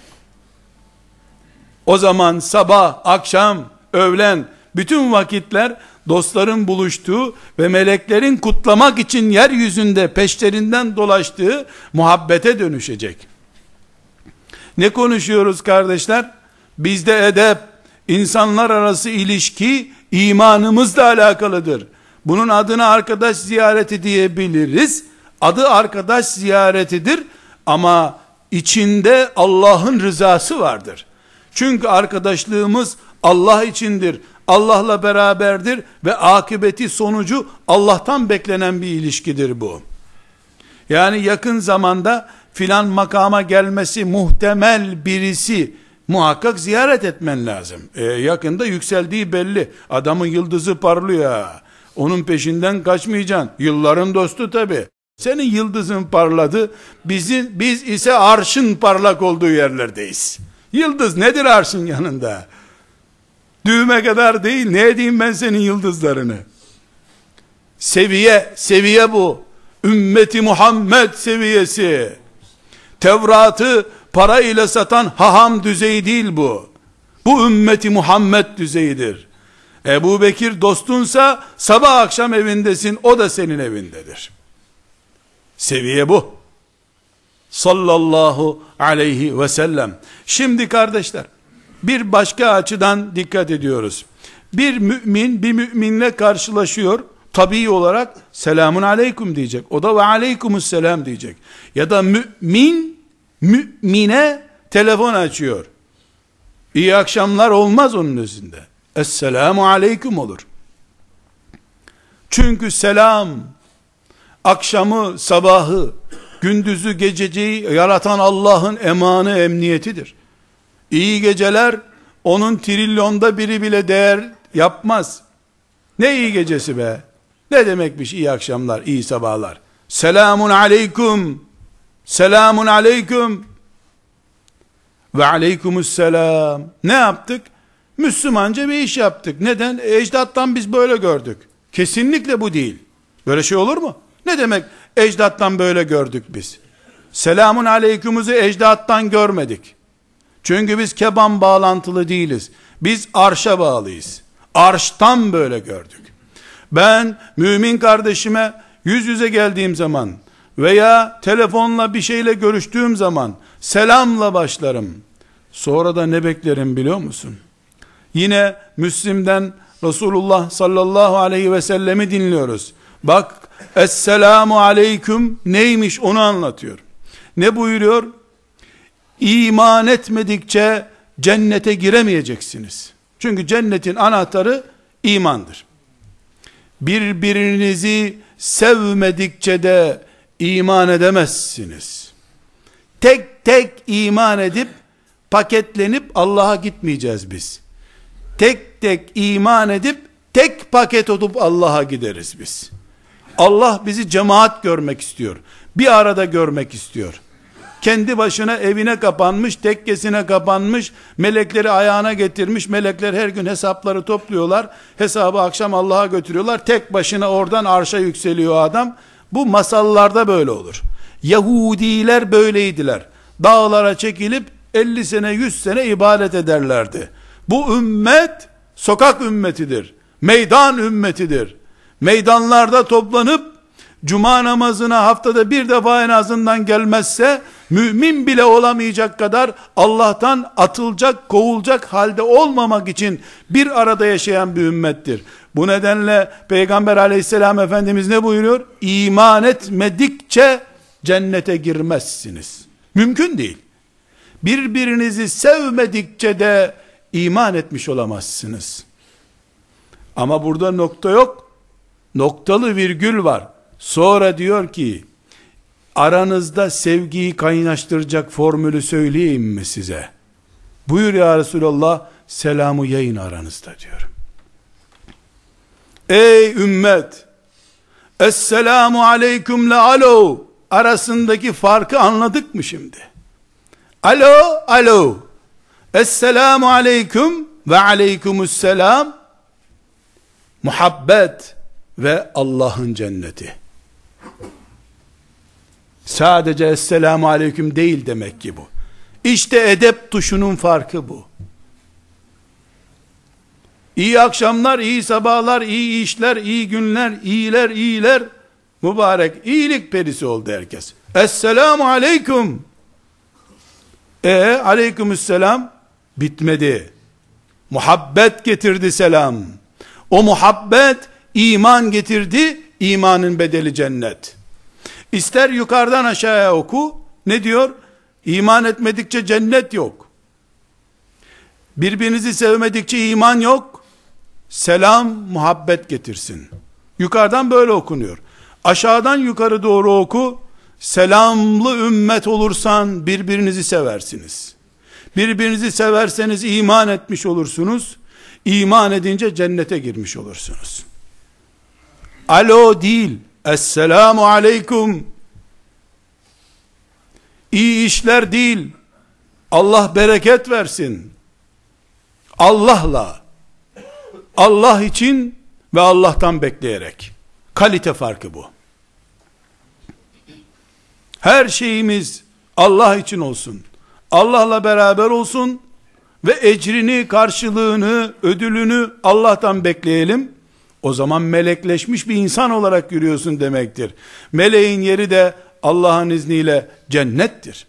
O zaman sabah, akşam, öğlen, bütün vakitler dostların buluştuğu ve meleklerin kutlamak için yeryüzünde peşlerinden dolaştığı muhabbete dönüşecek. Ne konuşuyoruz kardeşler? Bizde edep, insanlar arası ilişki imanımızla alakalıdır. Bunun adına arkadaş ziyareti diyebiliriz. Adı arkadaş ziyaretidir ama içinde Allah'ın rızası vardır. Çünkü arkadaşlığımız Allah içindir. Allah'la beraberdir ve akıbeti, sonucu Allah'tan beklenen bir ilişkidir bu. Yani yakın zamanda filan makama gelmesi muhtemel birisi muhakkak ziyaret etmen lazım. E, yakında yükseldiği belli. Adamın yıldızı parlıyor ha. Onun peşinden kaçmayacaksın. Yılların dostu tabi. Senin yıldızın parladı. Bizim, biz ise arşın parlak olduğu yerlerdeyiz. Yıldız nedir arşın yanında? Düğme kadar değil. Ne edeyim ben senin yıldızlarını? Seviye, seviye bu. Ümmeti Muhammed seviyesi. Tevrat'ı para ile satan haham düzeyi değil bu. Bu ümmeti Muhammed düzeyidir. Ebu Bekir dostunsa sabah akşam evindesin, o da senin evindedir. Seviye bu. Sallallahu aleyhi ve sellem. Şimdi kardeşler, bir başka açıdan dikkat ediyoruz. Bir mümin bir müminle karşılaşıyor. Tabii olarak selamun aleyküm diyecek. O da ve aleykümüsselam diyecek. Ya da mümin mümine telefon açıyor. İyi akşamlar olmaz onun özünde. Esselamu aleyküm olur. Çünkü selam, akşamı, sabahı, gündüzü, gececiyi yaratan Allah'ın emanı, emniyetidir. İyi geceler, onun trilyonda biri bile değer yapmaz. Ne iyi gecesi be? Ne demekmiş iyi akşamlar, iyi sabahlar? Selamun aleyküm, selamun aleyküm, ve aleykümüsselam. Ne yaptık? Müslümanca bir iş yaptık. Neden? Ecdattan biz böyle gördük. Kesinlikle bu değil. Böyle şey olur mu? Ne demek ecdattan böyle gördük biz? Selamun aleykümüzü ecdattan görmedik. Çünkü biz keban bağlantılı değiliz. Biz arşa bağlıyız. Arştan böyle gördük. Ben mümin kardeşime yüz yüze geldiğim zaman veya telefonla bir şeyle görüştüğüm zaman selamla başlarım. Sonra da ne beklerim biliyor musun? Yine Müslim'den Resulullah sallallahu aleyhi ve sellemi dinliyoruz. Bak, Esselamu aleyküm neymiş onu anlatıyor. Ne buyuruyor? İman etmedikçe cennete giremeyeceksiniz. Çünkü cennetin anahtarı imandır. Birbirinizi sevmedikçe de iman edemezsiniz. Tek tek iman edip paketlenip Allah'a gitmeyeceğiz biz. Tek tek iman edip tek paket olup Allah'a gideriz biz. Allah bizi cemaat görmek istiyor. Bir arada görmek istiyor. Kendi başına evine kapanmış, tekkesine kapanmış, melekleri ayağına getirmiş, melekler her gün hesapları topluyorlar, hesabı akşam Allah'a götürüyorlar, tek başına oradan arşa yükseliyor adam. Bu masallarda böyle olur. Yahudiler böyleydiler. Dağlara çekilip elli sene yüz sene ibadet ederlerdi. Bu ümmet sokak ümmetidir. Meydan ümmetidir. Meydanlarda toplanıp cuma namazına haftada bir defa en azından gelmezse mümin bile olamayacak kadar Allah'tan atılacak, kovulacak halde olmamak için bir arada yaşayan bir ümmettir. Bu nedenle Peygamber aleyhisselam Efendimiz ne buyuruyor? İman etmedikçe cennete girmezsiniz. Mümkün değil. Birbirinizi sevmedikçe de iman etmiş olamazsınız. Ama burada nokta yok. Noktalı virgül var. Sonra diyor ki, aranızda sevgiyi kaynaştıracak formülü söyleyeyim mi size? Buyur ya Resulallah, selamı yayın aranızda diyor. Ey ümmet, Esselamu aleyküm le alo arasındaki farkı anladık mı şimdi? Alo, alo. Esselamu aleyküm ve aleykümüsselam, muhabbet ve Allah'ın cenneti. Sadece esselamu aleyküm değil demek ki bu. İşte edep tuşunun farkı bu. İyi akşamlar, iyi sabahlar, iyi işler, iyi günler, iyiler, iyiler. Mübarek, iyilik perisi oldu herkes. Esselamu aleyküm. E aleykümüsselam bitmedi. Muhabbet getirdi selam. O muhabbet iman getirdi. İmanın bedeli cennet. İster yukarıdan aşağıya oku. Ne diyor? İman etmedikçe cennet yok. Birbirinizi sevmedikçe iman yok. Selam muhabbet getirsin. Yukarıdan böyle okunuyor. Aşağıdan yukarı doğru oku. Selamlı ümmet olursan birbirinizi seversiniz. Birbirinizi severseniz iman etmiş olursunuz. İman edince cennete girmiş olursunuz. Alo değil. Esselamu aleyküm. İyi işler değil. Allah bereket versin. Allah'la, Allah için ve Allah'tan bekleyerek. Kalite farkı bu. Her şeyimiz Allah için olsun. Allah'la beraber olsun ve ecrini, karşılığını, ödülünü Allah'tan bekleyelim. O zaman melekleşmiş bir insan olarak yürüyorsun demektir. Meleğin yeri de Allah'ın izniyle cennettir.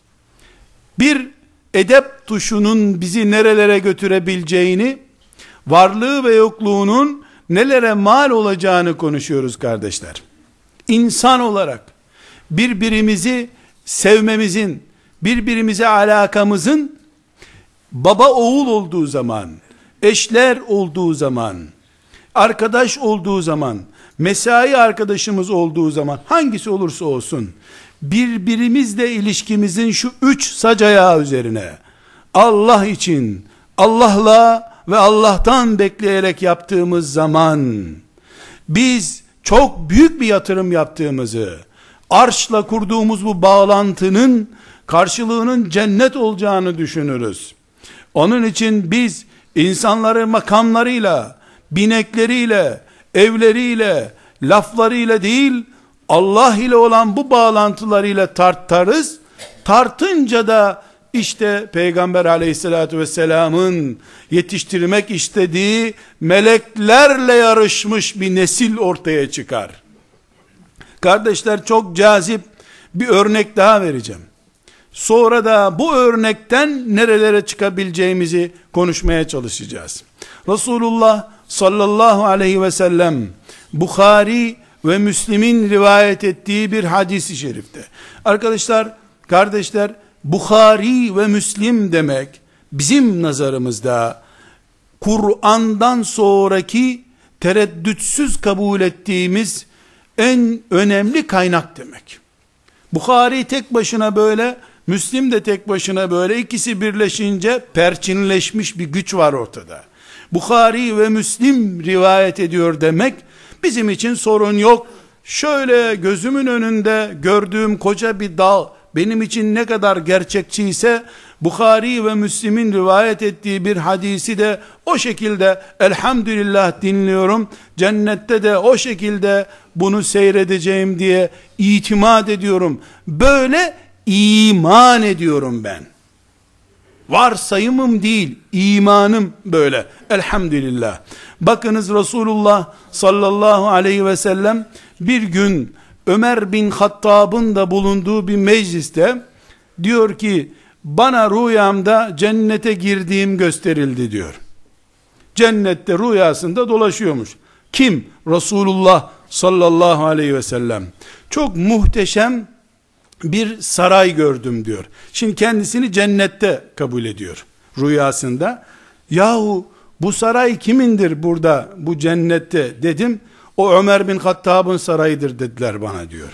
Bir edep tuşunun bizi nerelere götürebileceğini, varlığı ve yokluğunun nelere mal olacağını konuşuyoruz kardeşler. İnsan olarak birbirimizi sevmemizin, birbirimize alakamızın baba oğul olduğu zaman, eşler olduğu zaman, arkadaş olduğu zaman, mesai arkadaşımız olduğu zaman, hangisi olursa olsun, birbirimizle ilişkimizin şu üç sac ayağı üzerine, Allah için, Allah'la ve Allah'tan bekleyerek yaptığımız zaman, biz çok büyük bir yatırım yaptığımızı, arşla kurduğumuz bu bağlantının, karşılığının cennet olacağını düşünürüz. Onun için biz, insanları makamlarıyla, binekleriyle, evleriyle, laflarıyla değil, Allah ile olan bu bağlantılarıyla tartarız. Tartınca da işte Peygamber aleyhissalatü vesselamın yetiştirmek istediği meleklerle yarışmış bir nesil ortaya çıkar. Kardeşler, çok cazip bir örnek daha vereceğim. Sonra da bu örnekten nerelere çıkabileceğimizi konuşmaya çalışacağız. Resulullah sallallahu aleyhi ve sellem Bukhari ve Müslim'in rivayet ettiği bir hadis-i şerifte. Arkadaşlar, kardeşler, Bukhari ve Müslim demek bizim nazarımızda Kur'an'dan sonraki tereddütsüz kabul ettiğimiz en önemli kaynak demek. Bukhari tek başına böyle, Müslim de tek başına böyle, ikisi birleşince perçinleşmiş bir güç var ortada. Bukhari ve Müslim rivayet ediyor demek bizim için sorun yok. Şöyle gözümün önünde gördüğüm koca bir dağ benim için ne kadar gerçekçi ise, Bukhari ve Müslim'in rivayet ettiği bir hadisi de o şekilde elhamdülillah dinliyorum, cennette de o şekilde bunu seyredeceğim diye itimat ediyorum. Böyle iman ediyorum ben. Varsayımım değil, imanım böyle. Elhamdülillah. Bakınız, Resulullah sallallahu aleyhi ve sellem bir gün Ömer bin Hattab'ın da bulunduğu bir mecliste diyor ki, bana rüyamda cennete girdiğim gösterildi diyor. Cennette rüyasında dolaşıyormuş. Kim? Resulullah sallallahu aleyhi ve sellem. Çok muhteşem bir saray gördüm diyor. Şimdi kendisini cennette kabul ediyor rüyasında. Yahu bu saray kimindir burada, bu cennette dedim. O Ömer bin Hattab'ın sarayıdır dediler bana diyor.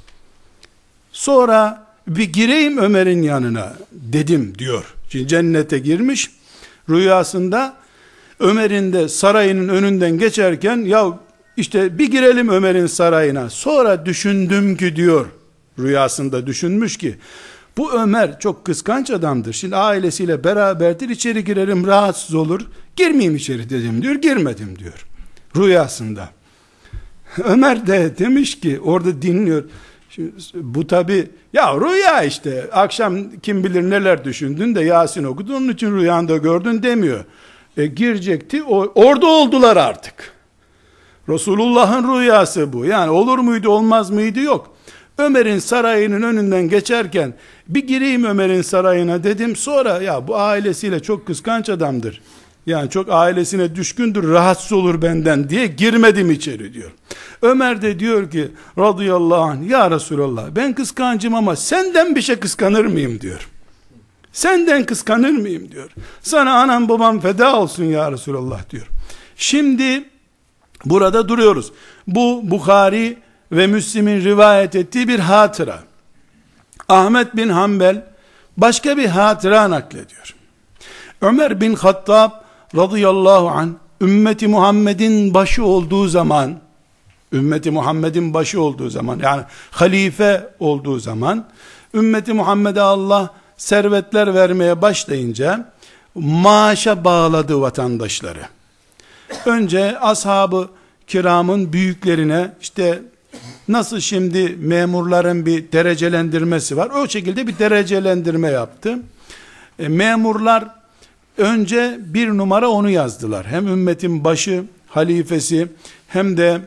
Sonra bir gireyim Ömer'in yanına dedim diyor. Şimdi cennete girmiş, rüyasında Ömer'in de sarayının önünden geçerken, ya işte bir girelim Ömer'in sarayına. Sonra düşündüm ki diyor, rüyasında düşünmüş ki, Bu Ömer çok kıskanç adamdır. Şimdi ailesiyle beraberdir, içeri girerim rahatsız olur. Girmeyeyim içeri dedim diyor, girmedim diyor. Rüyasında. Ömer de demiş ki, orada dinliyor. Şimdi bu tabi, ya rüya işte, akşam kim bilir neler düşündün de Yasin okudun, onun için rüyanda gördün demiyor. E, girecekti, o, orada oldular artık. Resulullah'ın rüyası bu. Yani olur muydu olmaz mıydı yok. Ömer'in sarayının önünden geçerken bir gireyim Ömer'in sarayına dedim, sonra ya bu ailesiyle çok kıskanç adamdır. Yani çok ailesine düşkündür, rahatsız olur benden diye girmedim içeri diyor. Ömer de diyor ki radıyallahu anh, ya Resulallah ben kıskancım ama senden bir şey kıskanır mıyım diyor. Senden kıskanır mıyım diyor. Sana anam babam feda olsun ya Resulallah diyor. Şimdi burada duruyoruz. Bu Bukhari ve Müslim'in rivayet ettiği bir hatıra. Ahmet bin Hanbel başka bir hatıra naklediyor. Ömer bin Hattab radıyallahu anh ümmeti Muhammed'in başı olduğu zaman, ümmeti Muhammed'in başı olduğu zaman, yani halife olduğu zaman, ümmeti Muhammed'e Allah servetler vermeye başlayınca maaşa bağladı vatandaşları. Önce ashab-ı kiramın büyüklerine, işte nasıl şimdi memurların bir derecelendirmesi var, o şekilde bir derecelendirme yaptı. E, memurlar önce bir numara onu yazdılar. Hem ümmetin başı, halifesi, hem de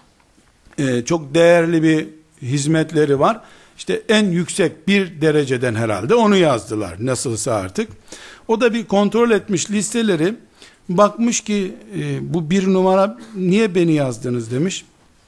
e, çok değerli bir hizmetleri var. İşte en yüksek bir dereceden herhalde onu yazdılar. Nasılsa artık. O da bir kontrol etmiş listeleri. Bakmış ki e, bu bir numara niye beni yazdınız demiş.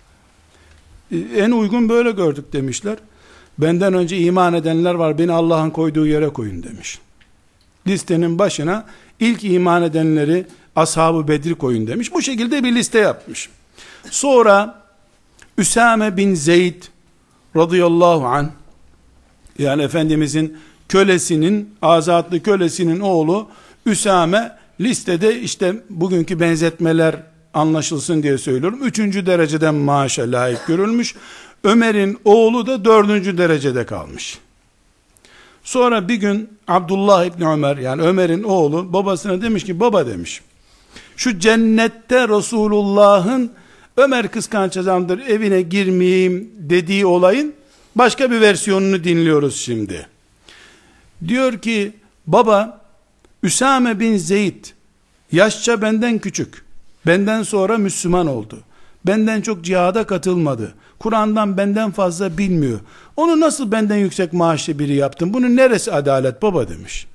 E, en uygun böyle gördük demişler. Benden önce iman edenler var, beni Allah'ın koyduğu yere koyun demiş. Listenin başına ilk iman edenleri Ashab-ı Bedir koyun demiş. Bu şekilde bir liste yapmış. Sonra Üsame bin Zeyd radıyallahu anh, yani Efendimizin kölesinin, azatlı kölesinin oğlu Üsame listede, işte bugünkü benzetmeler anlaşılsın diye söylüyorum, üçüncü dereceden maaşa layık görülmüş. Ömer'in oğlu da dördüncü derecede kalmış. Sonra bir gün Abdullah İbni Ömer, yani Ömer'in oğlu babasına demiş ki, baba demiş, şu cennette Resulullah'ın Ömer kıskanç adamdır evine girmeyeyim dediği olayın başka bir versiyonunu dinliyoruz şimdi. Diyor ki, baba, Üsame bin Zeyd yaşça benden küçük, benden sonra Müslüman oldu, benden çok cihada katılmadı, Kur'an'dan benden fazla bilmiyor, onu nasıl benden yüksek maaşlı biri yaptın, bunun neresi adalet baba demiş.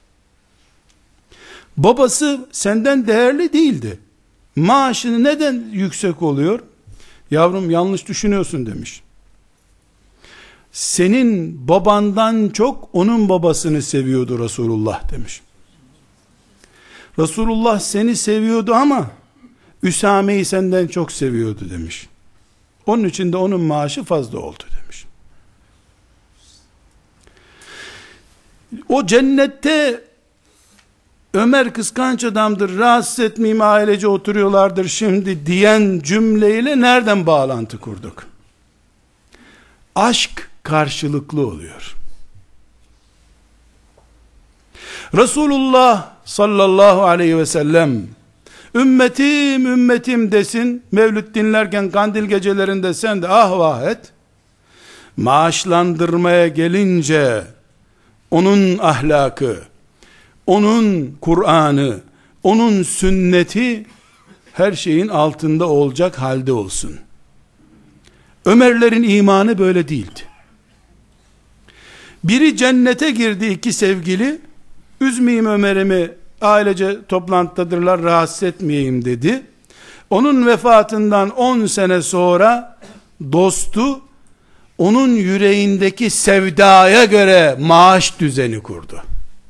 Babası senden değerli değildi, maaşını neden yüksek oluyor? Yavrum yanlış düşünüyorsun demiş. Senin babandan çok onun babasını seviyordu Resulullah demiş. Resulullah seni seviyordu ama Üsame'yi senden çok seviyordu demiş. Onun için de onun maaşı fazla oldu demiş. O cennette Ömer kıskanç adamdır, rahatsız etmeyeyim, ailece oturuyorlardır şimdi diyen cümleyle nereden bağlantı kurduk? Aşk karşılıklı oluyor. Resulullah sallallahu aleyhi ve sellem ümmetim ümmetim desin, mevlüt dinlerken kandil gecelerinde sen de ah vah et. Maaşlandırmaya gelince onun ahlakı, onun Kur'an'ı, onun sünneti her şeyin altında olacak halde olsun. Ömerlerin imanı böyle değildi. Biri cennete girdi, iki sevgili, üzmeyeyim Ömer'imi, ailece toplantıdadırlar, rahatsız etmeyeyim dedi. Onun vefatından on sene sonra dostu onun yüreğindeki sevdaya göre maaş düzeni kurdu.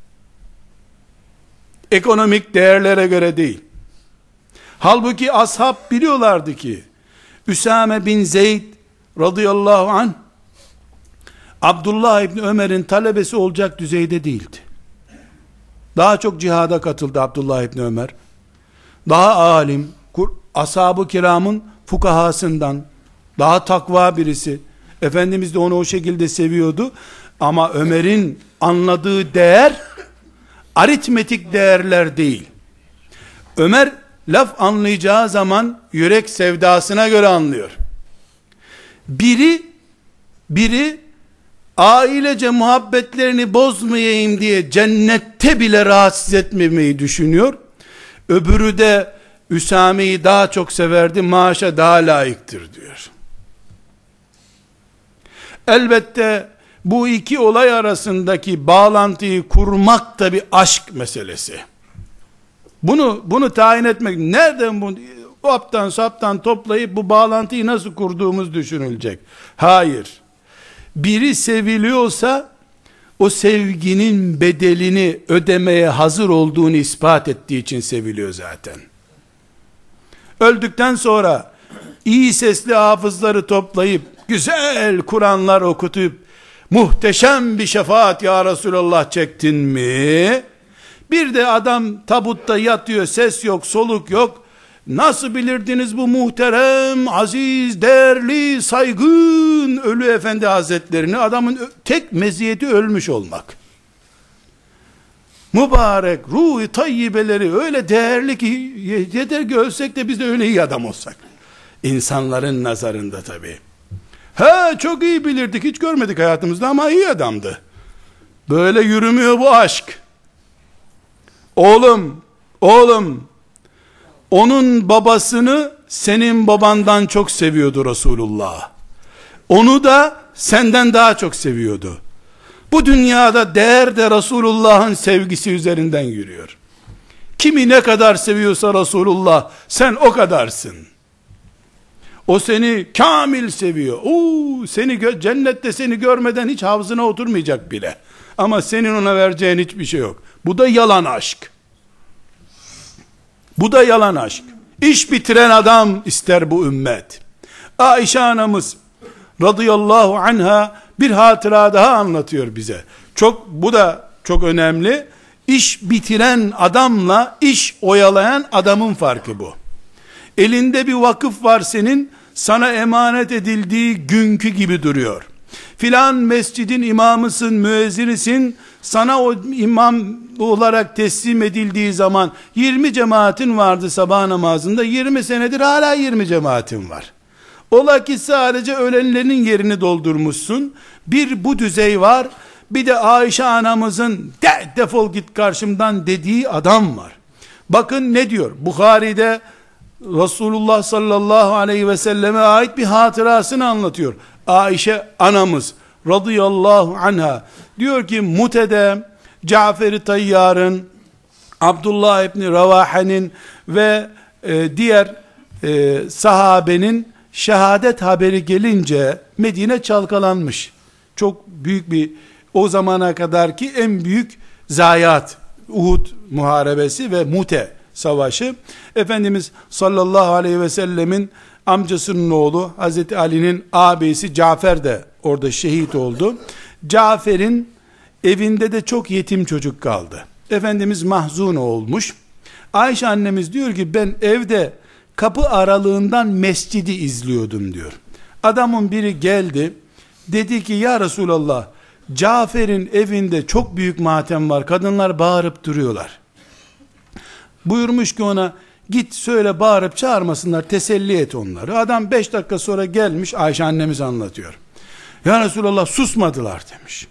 Ekonomik değerlere göre değil. Halbuki ashab biliyorlardı ki Üsame bin Zeyd radıyallahu anh Abdullah İbni Ömer'in talebesi olacak düzeyde değildi. Daha çok cihada katıldı Abdullah İbni Ömer. Daha alim, ashab-ı kiramın fukahasından, daha takva birisi. Efendimiz de onu o şekilde seviyordu. Ama Ömer'in anladığı değer aritmetik değerler değil. Ömer laf anlayacağı zaman yürek sevdasına göre anlıyor. Biri biri ailece muhabbetlerini bozmayayım diye cennette bile rahatsız etmemeyi düşünüyor. Öbürü de Üsame'yi daha çok severdi, maaşa daha layıktır diyor. Elbette bu iki olay arasındaki bağlantıyı kurmak da bir aşk meselesi. Bunu bunu tayin etmek, nereden bunu hoptan saptan toplayıp bu bağlantıyı nasıl kurduğumuz düşünülecek. Hayır. Biri seviliyorsa o sevginin bedelini ödemeye hazır olduğunu ispat ettiği için seviliyor zaten. Öldükten sonra iyi sesli hafızları toplayıp güzel Kur'anlar okutup muhteşem bir şefaat ya Resulallah çektin mi? Bir de adam tabutta yatıyor, ses yok, soluk yok. Nasıl bilirdiniz bu muhterem, aziz, değerli, saygın ölü efendi hazretlerini? Adamın tek meziyeti ölmüş olmak. Mübarek ruh-i tayyibeleri öyle değerli ki yeter ki ölsek de biz de öyle iyi adam olsak. İnsanların nazarında tabii. He, çok iyi bilirdik, hiç görmedik hayatımızda ama iyi adamdı. Böyle yürümüyor bu aşk. Oğlum, oğlum, onun babasını senin babandan çok seviyordu Resulullah. Onu da senden daha çok seviyordu. Bu dünyada değer de Resulullah'ın sevgisi üzerinden yürüyor. Kimi ne kadar seviyorsa Resulullah, sen o kadarsın. O seni kamil seviyor. Oo, seni cennette seni görmeden hiç havzına oturmayacak bile. Ama senin ona vereceğin hiçbir şey yok. Bu da yalan aşk. Bu da yalan aşk. İş bitiren adam ister bu ümmet. Ayşe anamız radıyallahu anha bir hatıra daha anlatıyor bize. Çok, bu da çok önemli. İş bitiren adamla iş oyalayan adamın farkı bu. Elinde bir vakıf var senin, sana emanet edildiği günkü gibi duruyor. Filan mescidin imamısın, müezzinisin, sana o imam olarak teslim edildiği zaman yirmi cemaatin vardı sabah namazında, yirmi senedir hala yirmi cemaatin var. Ola ki sadece ölenlerin yerini doldurmuşsun. Bir bu düzey var, bir de Ayşe anamızın de, defol git karşımdan dediği adam var. Bakın ne diyor Bukhari'de, Resulullah sallallahu aleyhi ve selleme ait bir hatırasını anlatıyor. Ayşe anamız radıyallahu anha diyor ki, Mute'de Cafer-i Tayyar'ın, Abdullah İbni Ravahe'nin ve e, diğer e, sahabenin şehadet haberi gelince Medine çalkalanmış. Çok büyük bir, o zamana kadarki en büyük zayiat, Uhud muharebesi ve Mute savaşı. Efendimiz sallallahu aleyhi ve sellemin amcasının oğlu Hazreti Ali'nin ağabeyisi Cafer de orada şehit oldu. Cafer'in evinde de çok yetim çocuk kaldı. Efendimiz mahzun olmuş. Ayşe annemiz diyor ki, ben evde kapı aralığından mescidi izliyordum diyor. Adamın biri geldi, dedi ki ya Resulallah, Cafer'in evinde çok büyük matem var, kadınlar bağırıp duruyorlar. Buyurmuş ki ona, git söyle bağırıp çağırmasınlar, teselli et onları. Adam beş dakika sonra gelmiş, Ayşe annemiz anlatıyor. Ya Resulallah, susmadılar demiş.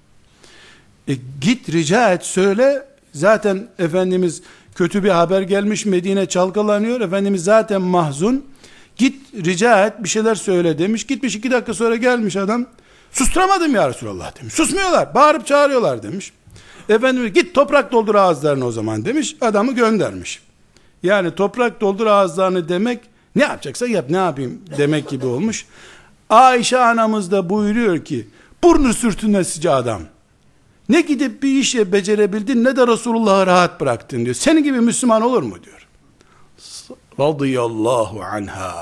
E, git rica et söyle, zaten Efendimiz kötü bir haber gelmiş, Medine çalkalanıyor, Efendimiz zaten mahzun, git rica et bir şeyler söyle demiş. Gitmiş, iki dakika sonra gelmiş adam, susturamadım ya Resulallah demiş. Susmuyorlar, bağırıp çağırıyorlar demiş. Efendimiz git toprak doldur ağızlarını o zaman demiş, adamı göndermiş. Yani toprak doldur ağızlarını demek, ne yapacaksa yap, ne yapayım demek gibi olmuş. Ayşe anamız da buyuruyor ki, burnu sürtünesici adam, ne gidip bir işe becerebildin, ne de Resulullah'ı rahat bıraktın diyor. Senin gibi Müslüman olur mu diyor. Radıyallahu anha.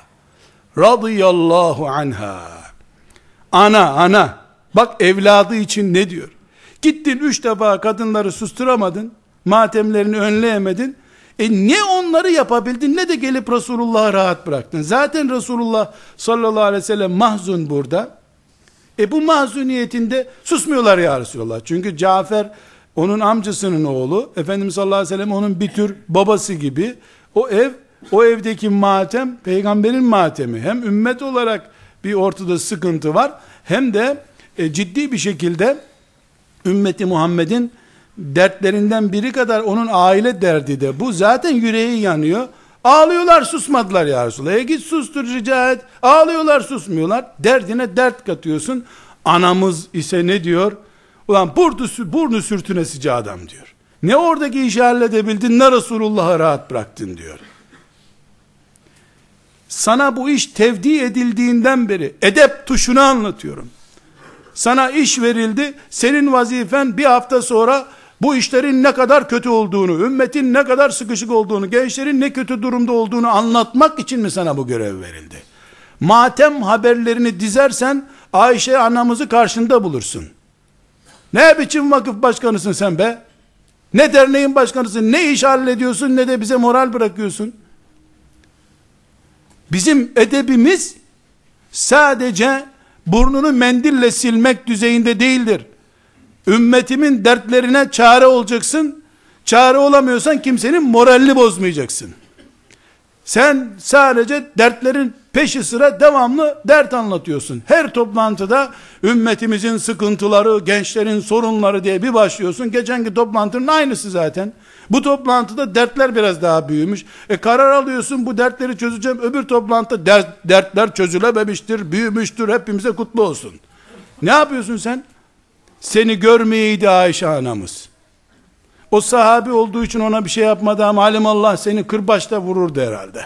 Radıyallahu anha. Ana, ana. Bak evladı için ne diyor. Gittin üç defa kadınları susturamadın, matemlerini önleyemedin. E ne onları yapabildin, ne de gelip Resulullah'ı rahat bıraktın. Zaten Resulullah sallallahu aleyhi ve sellem mahzun burada. E bu mahzuniyetinde susmuyorlar ya Resulallah. Çünkü Cafer onun amcasının oğlu. Efendimiz sallallahu aleyhi ve sellem onun bir tür babası gibi. O ev, o evdeki matem peygamberin matemi. Hem ümmet olarak bir ortada sıkıntı var, hem de e, ciddi bir şekilde ümmeti Muhammed'in dertlerinden biri kadar onun aile derdi de. Bu zaten yüreği yanıyor. Ağlıyorlar, susmadılar ya Resulallah. E git sustur, rica et. Ağlıyorlar, susmuyorlar. Derdine dert katıyorsun. Anamız ise ne diyor? Ulan burnu, burnu sürtünesici adam diyor. Ne oradaki işi halledebildin, ne Resulullah'ı rahat bıraktın diyor. Sana bu iş tevdi edildiğinden beri edep tuşunu anlatıyorum. Sana iş verildi, senin vazifen bir hafta sonra bu işlerin ne kadar kötü olduğunu, ümmetin ne kadar sıkışık olduğunu, gençlerin ne kötü durumda olduğunu anlatmak için mi sana bu görev verildi? Matem haberlerini dizersen Ayşe anamızı karşında bulursun. Ne biçim vakıf başkanısın sen be? Ne derneğin başkanısın, ne iş hallediyorsun, ne de bize moral bırakıyorsun. Bizim edebimiz sadece burnunu mendille silmek düzeyinde değildir. Ümmetimin dertlerine çare olacaksın. Çare olamıyorsan kimsenin moralini bozmayacaksın. Sen sadece dertlerin peşi sıra devamlı dert anlatıyorsun. Her toplantıda ümmetimizin sıkıntıları, gençlerin sorunları diye bir başlıyorsun. Geçenki toplantının aynısı zaten. Bu toplantıda dertler biraz daha büyümüş. E karar alıyorsun, bu dertleri çözeceğim. Öbür toplantıda dert, dertler çözülememiştir, büyümüştür, hepimize kutlu olsun. Ne yapıyorsun sen? Seni görmeyeydi Ayşe anamız. O sahabi olduğu için ona bir şey yapmadı ama alimallah seni kırbaçla vururdu herhalde.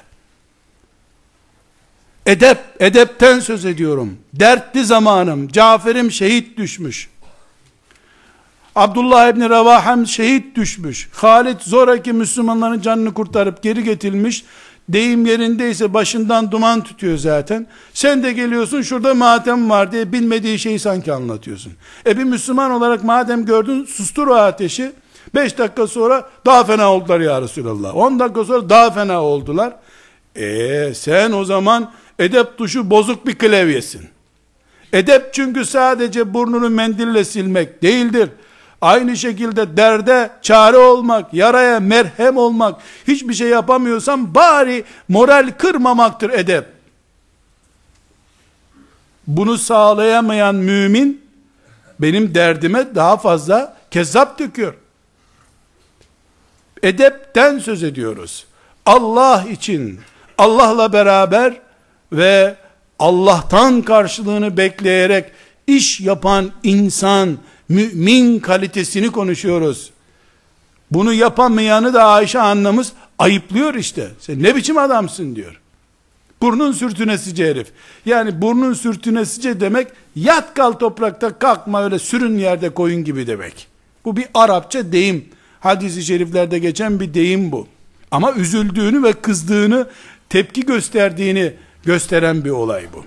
Edep, edepten söz ediyorum. Dertli zamanım. Cafer'im şehit düşmüş. Abdullah İbni Revahem şehit düşmüş. Halid zoraki Müslümanların canını kurtarıp geri getirmiş. Deyim yerindeyse başından duman tutuyor zaten. Sen de geliyorsun şurada matem var diye bilmediği şeyi sanki anlatıyorsun. E bir Müslüman olarak madem gördün, sustur o ateşi. Beş dakika sonra daha fena oldular ya Resulallah. On dakika sonra daha fena oldular. E sen o zaman edep tuşu bozuk bir klavyesin. Edep çünkü sadece burnunu mendille silmek değildir. Aynı şekilde derde çare olmak, yaraya merhem olmak, hiçbir şey yapamıyorsan bari moral kırmamaktır edep. Bunu sağlayamayan mümin benim derdime daha fazla kezzap döküyor. Edepten söz ediyoruz. Allah için, Allah'la beraber ve Allah'tan karşılığını bekleyerek iş yapan insan, mümin kalitesini konuşuyoruz. Bunu yapamayanı da Ayşe annemiz ayıplıyor işte. Sen ne biçim adamsın diyor. Burnun sürtünesici herif. Yani burnun sürtünesici demek, yat kal toprakta, kalkma öyle sürün yerde koyun gibi demek. Bu bir Arapça deyim. Hadis-i şeriflerde geçen bir deyim bu. Ama üzüldüğünü ve kızdığını, tepki gösterdiğini gösteren bir olay bu.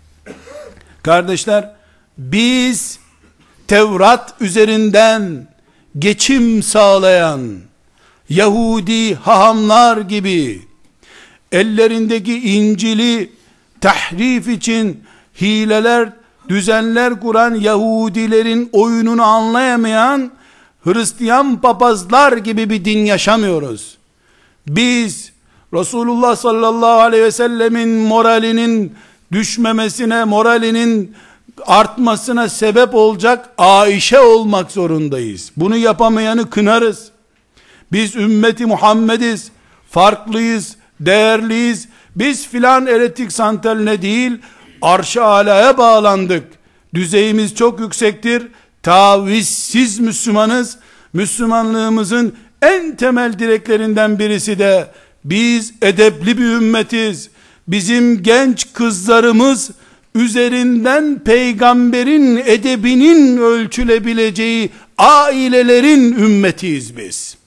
Kardeşler, biz Tevrat üzerinden geçim sağlayan Yahudi hahamlar gibi ellerindeki İncil'i tahrif için hileler, düzenler kuran Yahudilerin oyununu anlayamayan Hristiyan papazlar gibi bir din yaşamıyoruz. Biz Resulullah sallallahu aleyhi ve sellemin moralinin düşmemesine, moralinin artmasına sebep olacak Ayşe olmak zorundayız. Bunu yapamayanı kınarız. Biz ümmeti Muhammediz, farklıyız, değerliyiz. Biz filan elektrik santraline değil, arş-ı alaya bağlandık. Düzeyimiz çok yüksektir. Tavizsiz Müslümanız. Müslümanlığımızın en temel direklerinden birisi de biz edepli bir ümmetiz. Bizim genç kızlarımız üzerinden peygamberin edebinin ölçülebileceği ailelerin ümmetiyiz biz.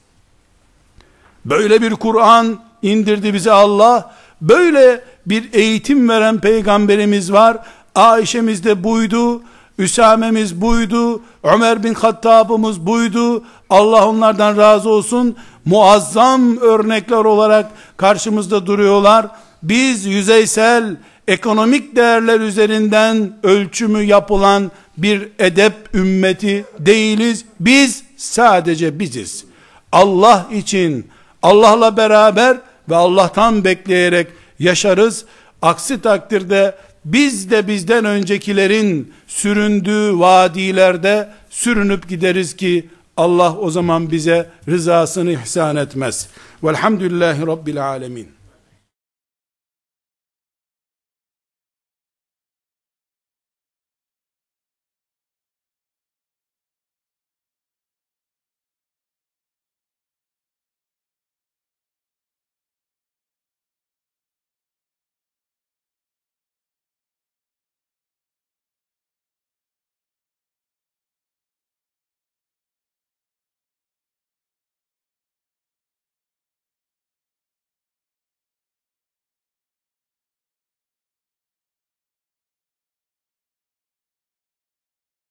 Böyle bir Kur'an indirdi bize Allah. Böyle bir eğitim veren peygamberimiz var. Ayşe'miz de buydu. Üsame'miz buydu. Ömer bin Hattab'ımız buydu. Allah onlardan razı olsun. Muazzam örnekler olarak karşımızda duruyorlar. Biz yüzeysel, ekonomik değerler üzerinden ölçümü yapılan bir edep ümmeti değiliz. Biz sadece biziz. Allah için, Allah'la beraber ve Allah'tan bekleyerek yaşarız. Aksi takdirde biz de bizden öncekilerin süründüğü vadilerde sürünüp gideriz ki Allah o zaman bize rızasını ihsan etmez. Velhamdülillahi Rabbil alemin.